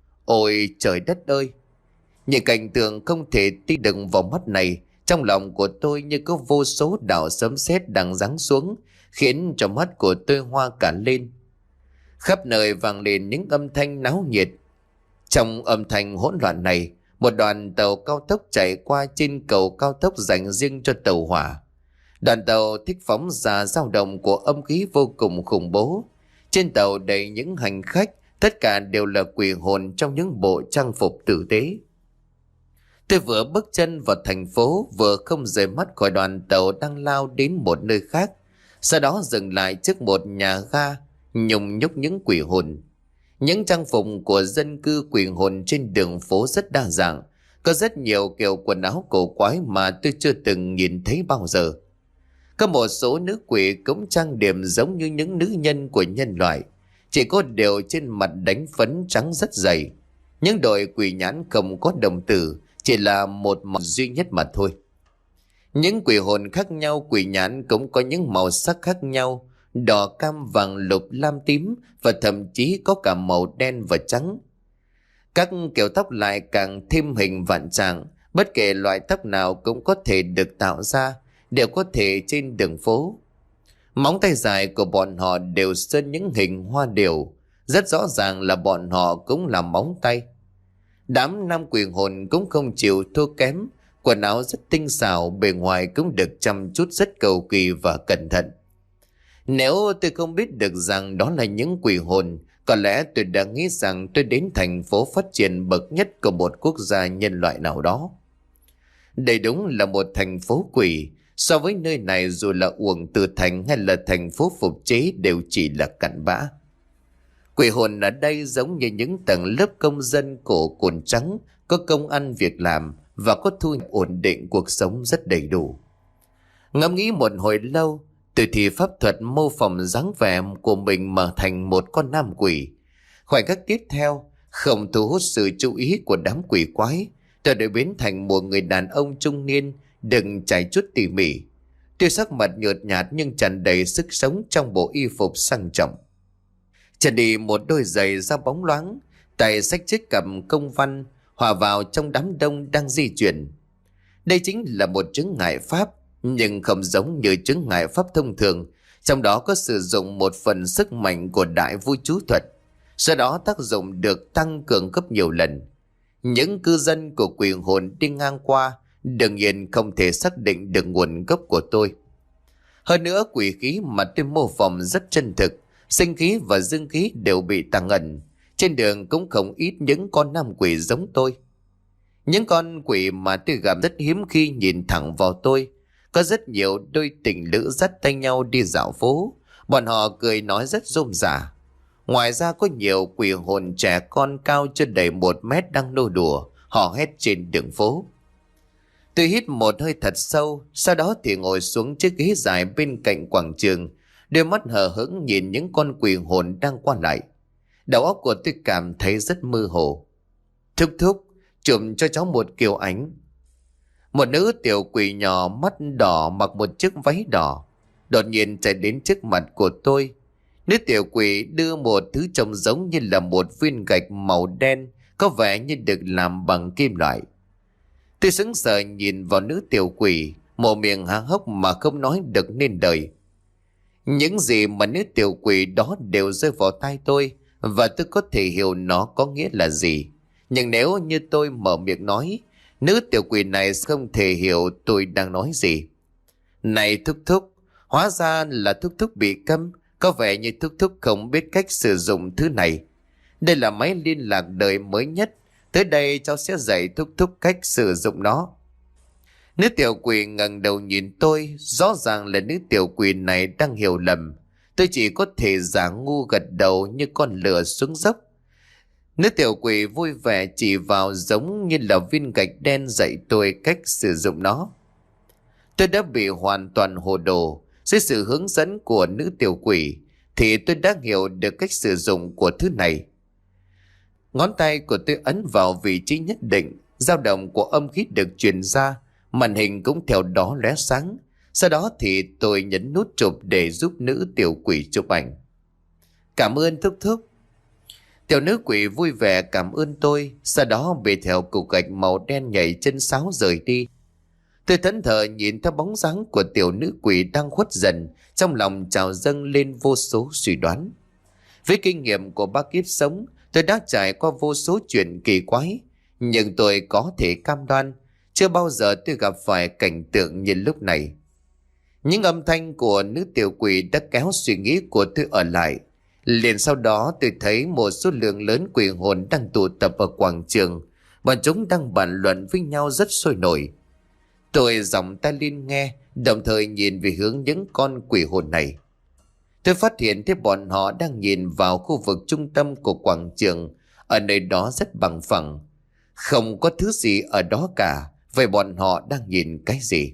Ôi trời đất ơi! Những cảnh tượng không thể tin được vào mắt này, trong lòng của tôi như có vô số đạo sấm sét đang giáng xuống, khiến cho mắt của tôi hoa cả lên. Khắp nơi vang lên những âm thanh náo nhiệt. Trong âm thanh hỗn loạn này, một đoàn tàu cao tốc chạy qua trên cầu cao tốc dành riêng cho tàu hỏa. Đoàn tàu thích phóng ra dao động của âm khí vô cùng khủng bố. Trên tàu đầy những hành khách, tất cả đều là quỷ hồn trong những bộ trang phục tử tế. Tôi vừa bước chân vào thành phố, vừa không rời mắt khỏi đoàn tàu đang lao đến một nơi khác. Sau đó dừng lại trước một nhà ga, nhung nhúc những quỷ hồn. Những trang phục của dân cư quỷ hồn trên đường phố rất đa dạng. Có rất nhiều kiểu quần áo cổ quái mà tôi chưa từng nhìn thấy bao giờ. Có một số nữ quỷ cũng trang điểm giống như những nữ nhân của nhân loại. Chỉ có điều trên mặt đánh phấn trắng rất dày. Những đội quỷ nhãn không có đồng tử, chỉ là một màu duy nhất mà thôi. Những quỷ hồn khác nhau, quỷ nhãn cũng có những màu sắc khác nhau. Đỏ, cam, vàng, lục, lam, tím và thậm chí có cả màu đen và trắng. Các kiểu tóc lại càng thêm hình vạn trạng. Bất kể loại tóc nào cũng có thể được tạo ra, đều có thể trên đường phố. Móng tay dài của bọn họ đều sơn những hình hoa điểu. Rất rõ ràng là bọn họ cũng làm móng tay. Đám nam quỷ hồn cũng không chịu thua kém. Quần áo rất tinh xảo, bề ngoài cũng được chăm chút rất cầu kỳ và cẩn thận. Nếu tôi không biết được rằng đó là những quỷ hồn, có lẽ tôi đã nghĩ rằng tôi đến thành phố phát triển bậc nhất của một quốc gia nhân loại nào đó. Đây đúng là một thành phố quỷ. So với nơi này, dù là Uổng Từ Thành hay là thành phố Phục Chế đều chỉ là cặn bã. Quỷ hồn ở đây giống như những tầng lớp công dân cổ cồn trắng, có công ăn việc làm và có thu nhập ổn định, cuộc sống rất đầy đủ. Ngẫm nghĩ một hồi lâu, tôi thì pháp thuật mô phỏng dáng vẻ của mình mà thành một con nam quỷ. Khoảnh khắc tiếp theo, không thu hút sự chú ý của đám quỷ quái, tôi đã biến thành một người đàn ông trung niên, đừng chải chuốt tỉ mỉ. Tuy sắc mặt nhợt nhạt nhưng tràn đầy sức sống trong bộ y phục sang trọng. Chân đi một đôi giày da bóng loáng, tay xách chiếc cầm công văn, hòa vào trong đám đông đang di chuyển. Đây chính là một chứng ngại pháp, nhưng không giống như chứng ngại pháp thông thường. Trong đó có sử dụng một phần sức mạnh của đại vui chú thuật, sau đó tác dụng được tăng cường gấp nhiều lần. Những cư dân của quỷ hồn đi ngang qua đương nhiên không thể xác định được nguồn gốc của tôi. Hơn nữa, quỷ khí mà tôi mô phỏng rất chân thực, sinh khí và dương khí đều bị tàng ẩn. Trên đường cũng không ít những con nam quỷ giống tôi. Những con quỷ mà tôi gặp rất hiếm khi nhìn thẳng vào tôi. Có rất nhiều đôi tình lữ dắt tay nhau đi dạo phố, bọn họ cười nói rất rôm rả. Ngoài ra có nhiều quỷ hồn trẻ con cao chưa đầy một mét đang nô đùa, hò hét trên đường phố. Tôi hít một hơi thật sâu, sau đó thì ngồi xuống chiếc ghế dài bên cạnh quảng trường, đôi mắt hờ hững nhìn những con quỷ hồn đang qua lại. Đầu óc của tôi cảm thấy rất mơ hồ. Thúc thúc, chụp cho cháu một kiểu ảnh. Một nữ tiểu quỷ nhỏ mắt đỏ mặc một chiếc váy đỏ đột nhiên chạy đến trước mặt của tôi. Nữ tiểu quỷ đưa một thứ trông giống như là một viên gạch màu đen, có vẻ như được làm bằng kim loại. Tôi sững sờ nhìn vào nữ tiểu quỷ, mồm miệng há hốc mà không nói được nên lời. Những gì mà nữ tiểu quỷ đó đều rơi vào tai tôi, và tôi có thể hiểu nó có nghĩa là gì. Nhưng nếu như tôi mở miệng nói, nữ tiểu quỷ này không thể hiểu tôi đang nói gì. Này thúc thúc, hóa ra là thúc thúc bị câm. Có vẻ như thúc thúc không biết cách sử dụng thứ này. Đây là máy liên lạc đời mới nhất. Tới đây cháu sẽ dạy thúc thúc cách sử dụng nó. Nữ tiểu quỷ ngẩng đầu nhìn tôi. Rõ ràng là nữ tiểu quỷ này đang hiểu lầm. Tôi chỉ có thể giả ngu gật đầu như con lừa xuống dốc. Nữ tiểu quỷ vui vẻ chỉ vào giống như là viên gạch đen dạy tôi cách sử dụng nó. Tôi đã bị hoàn toàn hồ đồ. Dưới sự hướng dẫn của nữ tiểu quỷ thì tôi đã hiểu được cách sử dụng của thứ này. Ngón tay của tôi ấn vào vị trí nhất định, dao động của âm khí được truyền ra, màn hình cũng theo đó lóe sáng. Sau đó thì tôi nhấn nút chụp để giúp nữ tiểu quỷ chụp ảnh. Cảm ơn thúc thúc. Tiểu nữ quỷ vui vẻ cảm ơn tôi, sau đó bề theo cục gạch màu đen nhảy chân sáo rời đi. Tôi thẫn thờ nhìn theo bóng dáng của tiểu nữ quỷ đang khuất dần, trong lòng trào dâng lên vô số suy đoán. Với kinh nghiệm của ba kiếp sống, tôi đã trải qua vô số chuyện kỳ quái, nhưng tôi có thể cam đoan chưa bao giờ tôi gặp phải cảnh tượng như lúc này. Những âm thanh của nữ tiểu quỷ đã kéo suy nghĩ của tôi ở lại. Liền sau đó tôi thấy một số lượng lớn quỷ hồn đang tụ tập ở quảng trường, bọn chúng đang bàn luận với nhau rất sôi nổi. Tôi giọng tai lên nghe, đồng thời nhìn về hướng những con quỷ hồn này. Tôi phát hiện thấy bọn họ đang nhìn vào khu vực trung tâm của quảng trường. Ở nơi đó rất bằng phẳng, không có thứ gì ở đó cả. Vậy bọn họ đang nhìn cái gì?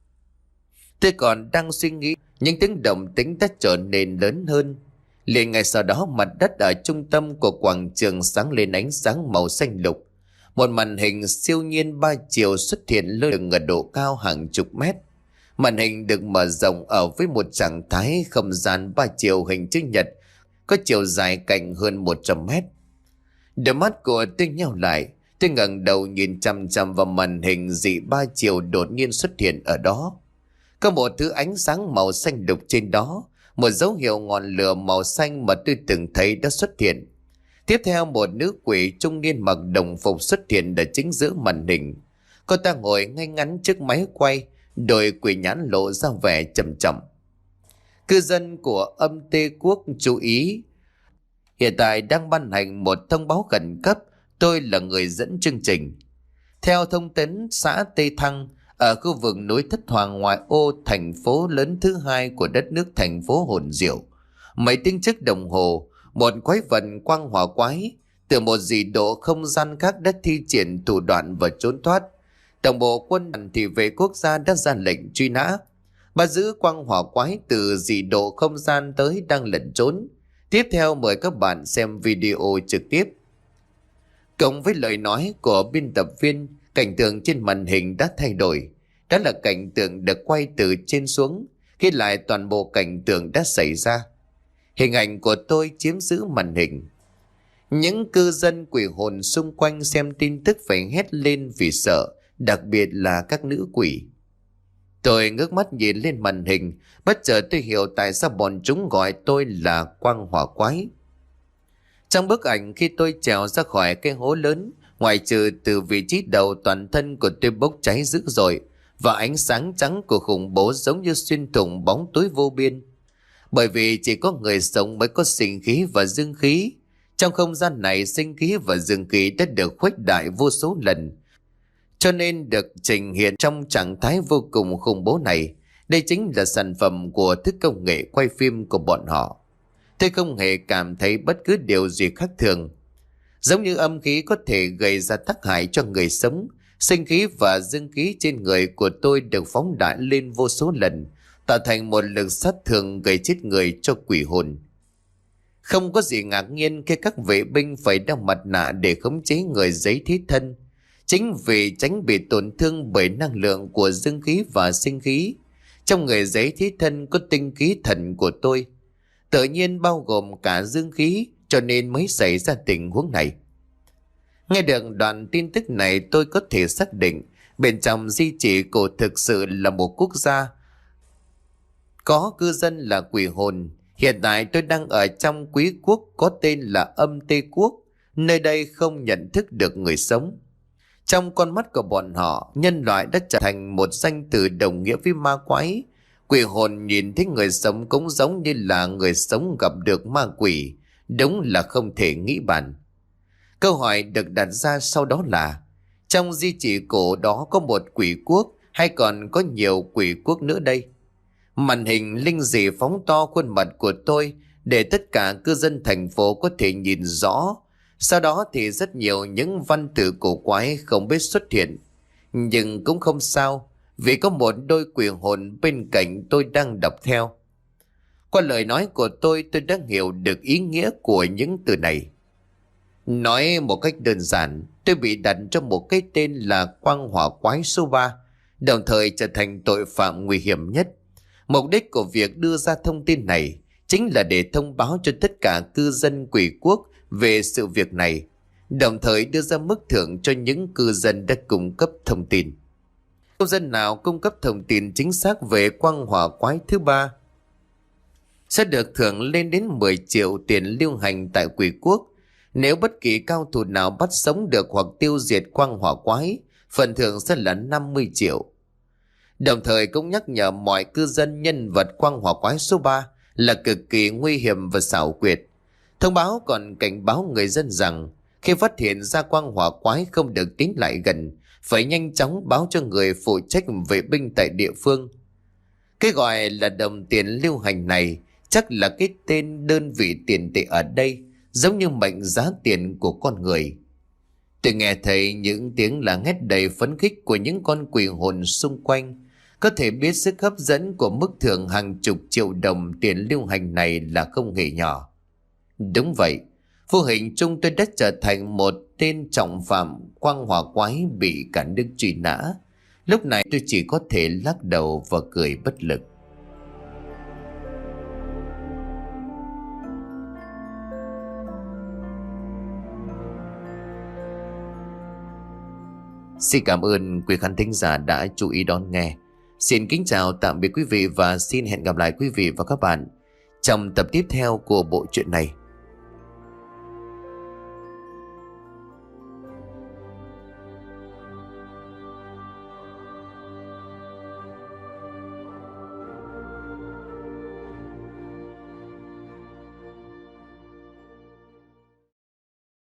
Tôi còn đang suy nghĩ, những tiếng động tĩnh đã trở nên lớn hơn. Liền ngay sau đó, mặt đất ở trung tâm của quảng trường sáng lên ánh sáng màu xanh lục. Một màn hình siêu nhiên ba chiều xuất hiện lơ lửng ở độ cao hàng chục mét. Màn hình được mở rộng ở với một trạng thái không gian ba chiều hình chữ nhật, có chiều dài cạnh hơn một trăm mét. Đôi mắt của tôi nheo lại, tôi ngẩng đầu nhìn chằm chằm vào màn hình dị ba chiều đột nhiên xuất hiện ở đó. Có một thứ ánh sáng màu xanh lục trên đó, một dấu hiệu ngọn lửa màu xanh mà tôi từng thấy đã xuất hiện. Tiếp theo, một nữ quỷ trung niên mặc đồng phục xuất hiện ở chính giữa màn hình. Cô ta ngồi ngay ngắn trước máy quay, đôi quỷ nhãn lộ ra vẻ trầm trọng. Cư dân của âm Tê Quốc chú ý, hiện tại đang ban hành một thông báo khẩn cấp. Tôi là người dẫn chương trình. Theo thông tấn xã Tây Thăng, ở khu vực núi Thất Hoàng ngoại ô thành phố lớn thứ hai của đất nước thành phố Hồn Diệu, mấy tiếng trước đồng hồ, một quái vật quang hỏa quái từ một dị độ không gian khác đã thi triển thủ đoạn và trốn thoát. Tổng bộ quân đoàn thị vệ quốc gia đã ra lệnh truy nã, bắt giữ quang hỏa quái từ dị độ không gian tới đang lẩn trốn. Tiếp theo mời các bạn xem video trực tiếp. Cộng với lời nói của biên tập viên, cảnh tượng trên màn hình đã thay đổi. Đó là cảnh tượng được quay từ trên xuống, ghi lại toàn bộ cảnh tượng đã xảy ra. Hình ảnh của tôi chiếm giữ màn hình. Những cư dân quỷ hồn xung quanh xem tin tức phải hét lên vì sợ, đặc biệt là các nữ quỷ. Tôi ngước mắt nhìn lên màn hình, bất chợt tôi hiểu tại sao bọn chúng gọi tôi là quang hỏa quái. Trong bức ảnh khi tôi trèo ra khỏi cái hố lớn, ngoại trừ từ vị trí đầu, toàn thân của tôi bốc cháy dữ dội và ánh sáng trắng của khủng bố giống như xuyên thủng bóng tối vô biên. Bởi vì chỉ có người sống mới có sinh khí và dương khí. Trong không gian này, sinh khí và dương khí đã được khuếch đại vô số lần, cho nên được trình hiện trong trạng thái vô cùng khủng bố này. Đây chính là sản phẩm của thức công nghệ quay phim của bọn họ. Tôi không hề cảm thấy bất cứ điều gì khác thường. Giống như âm khí có thể gây ra tác hại cho người sống, sinh khí và dương khí trên người của tôi được phóng đại lên vô số lần, tạo thành một lực sát thương gây chết người cho quỷ hồn. Không có gì ngạc nhiên khi các vệ binh phải đeo mặt nạ để khống chế người giấy thí thân. Chính vì tránh bị tổn thương bởi năng lượng của dương khí và sinh khí, trong người giấy thí thân có tinh khí thần của tôi, tự nhiên bao gồm cả dương khí, cho nên mới xảy ra tình huống này. Nghe được đoạn tin tức này, tôi có thể xác định bên trong di chỉ cổ thực sự là một quốc gia có cư dân là quỷ hồn. Hiện tại tôi đang ở trong quý quốc có tên là Âm Tê Quốc. Nơi đây không nhận thức được người sống. Trong con mắt của bọn họ, nhân loại đã trở thành một danh từ đồng nghĩa với ma quái. Quỷ hồn nhìn thấy người sống cũng giống như là người sống gặp được ma quỷ. Đúng là không thể nghĩ bàn. Câu hỏi được đặt ra sau đó là, trong di chỉ cổ đó có một quỷ quốc hay còn có nhiều quỷ quốc nữa đây? Màn hình linh dị phóng to khuôn mặt của tôi để tất cả cư dân thành phố có thể nhìn rõ. Sau đó thì rất nhiều những văn tự cổ quái không biết xuất hiện. Nhưng cũng không sao, vì có một đôi quỷ hồn bên cạnh tôi đang đọc theo. Qua lời nói của tôi, tôi đã hiểu được ý nghĩa của những từ này. Nói một cách đơn giản, tôi bị đặt cho một cái tên là quang hỏa quái số ba, đồng thời trở thành tội phạm nguy hiểm nhất. Mục đích của việc đưa ra thông tin này chính là để thông báo cho tất cả cư dân quỷ quốc về sự việc này, đồng thời đưa ra mức thưởng cho những cư dân đã cung cấp thông tin. Cư dân nào cung cấp thông tin chính xác về quang hỏa quái thứ ba sẽ được thưởng lên đến mười triệu tiền lưu hành tại quỷ quốc. Nếu bất kỳ cao thủ nào bắt sống được hoặc tiêu diệt quang hỏa quái, phần thưởng sẽ là năm mươi triệu. Đồng thời cũng nhắc nhở mọi cư dân nhân vật quang hỏa quái số ba là cực kỳ nguy hiểm và xảo quyệt. Thông báo còn cảnh báo người dân rằng khi phát hiện ra quang hỏa quái không được tiến lại gần, phải nhanh chóng báo cho người phụ trách vệ binh tại địa phương. Cái gọi là đồng tiền lưu hành này chắc là cái tên đơn vị tiền tệ ở đây, giống như mệnh giá tiền của con người. Tôi nghe thấy những tiếng la hét đầy phấn khích của những con quỷ hồn xung quanh, có thể biết sức hấp dẫn của mức thưởng hàng chục triệu đồng tiền lưu hành này là không hề nhỏ. Đúng vậy, vô hình chung tôi đã trở thành một tên trọng phạm quang hỏa quái bị cả nước truy nã. Lúc này tôi chỉ có thể lắc đầu và cười bất lực. Xin cảm ơn quý khán thính giả đã chú ý đón nghe. Xin kính chào tạm biệt quý vị và xin hẹn gặp lại quý vị và các bạn trong tập tiếp theo của bộ truyện này.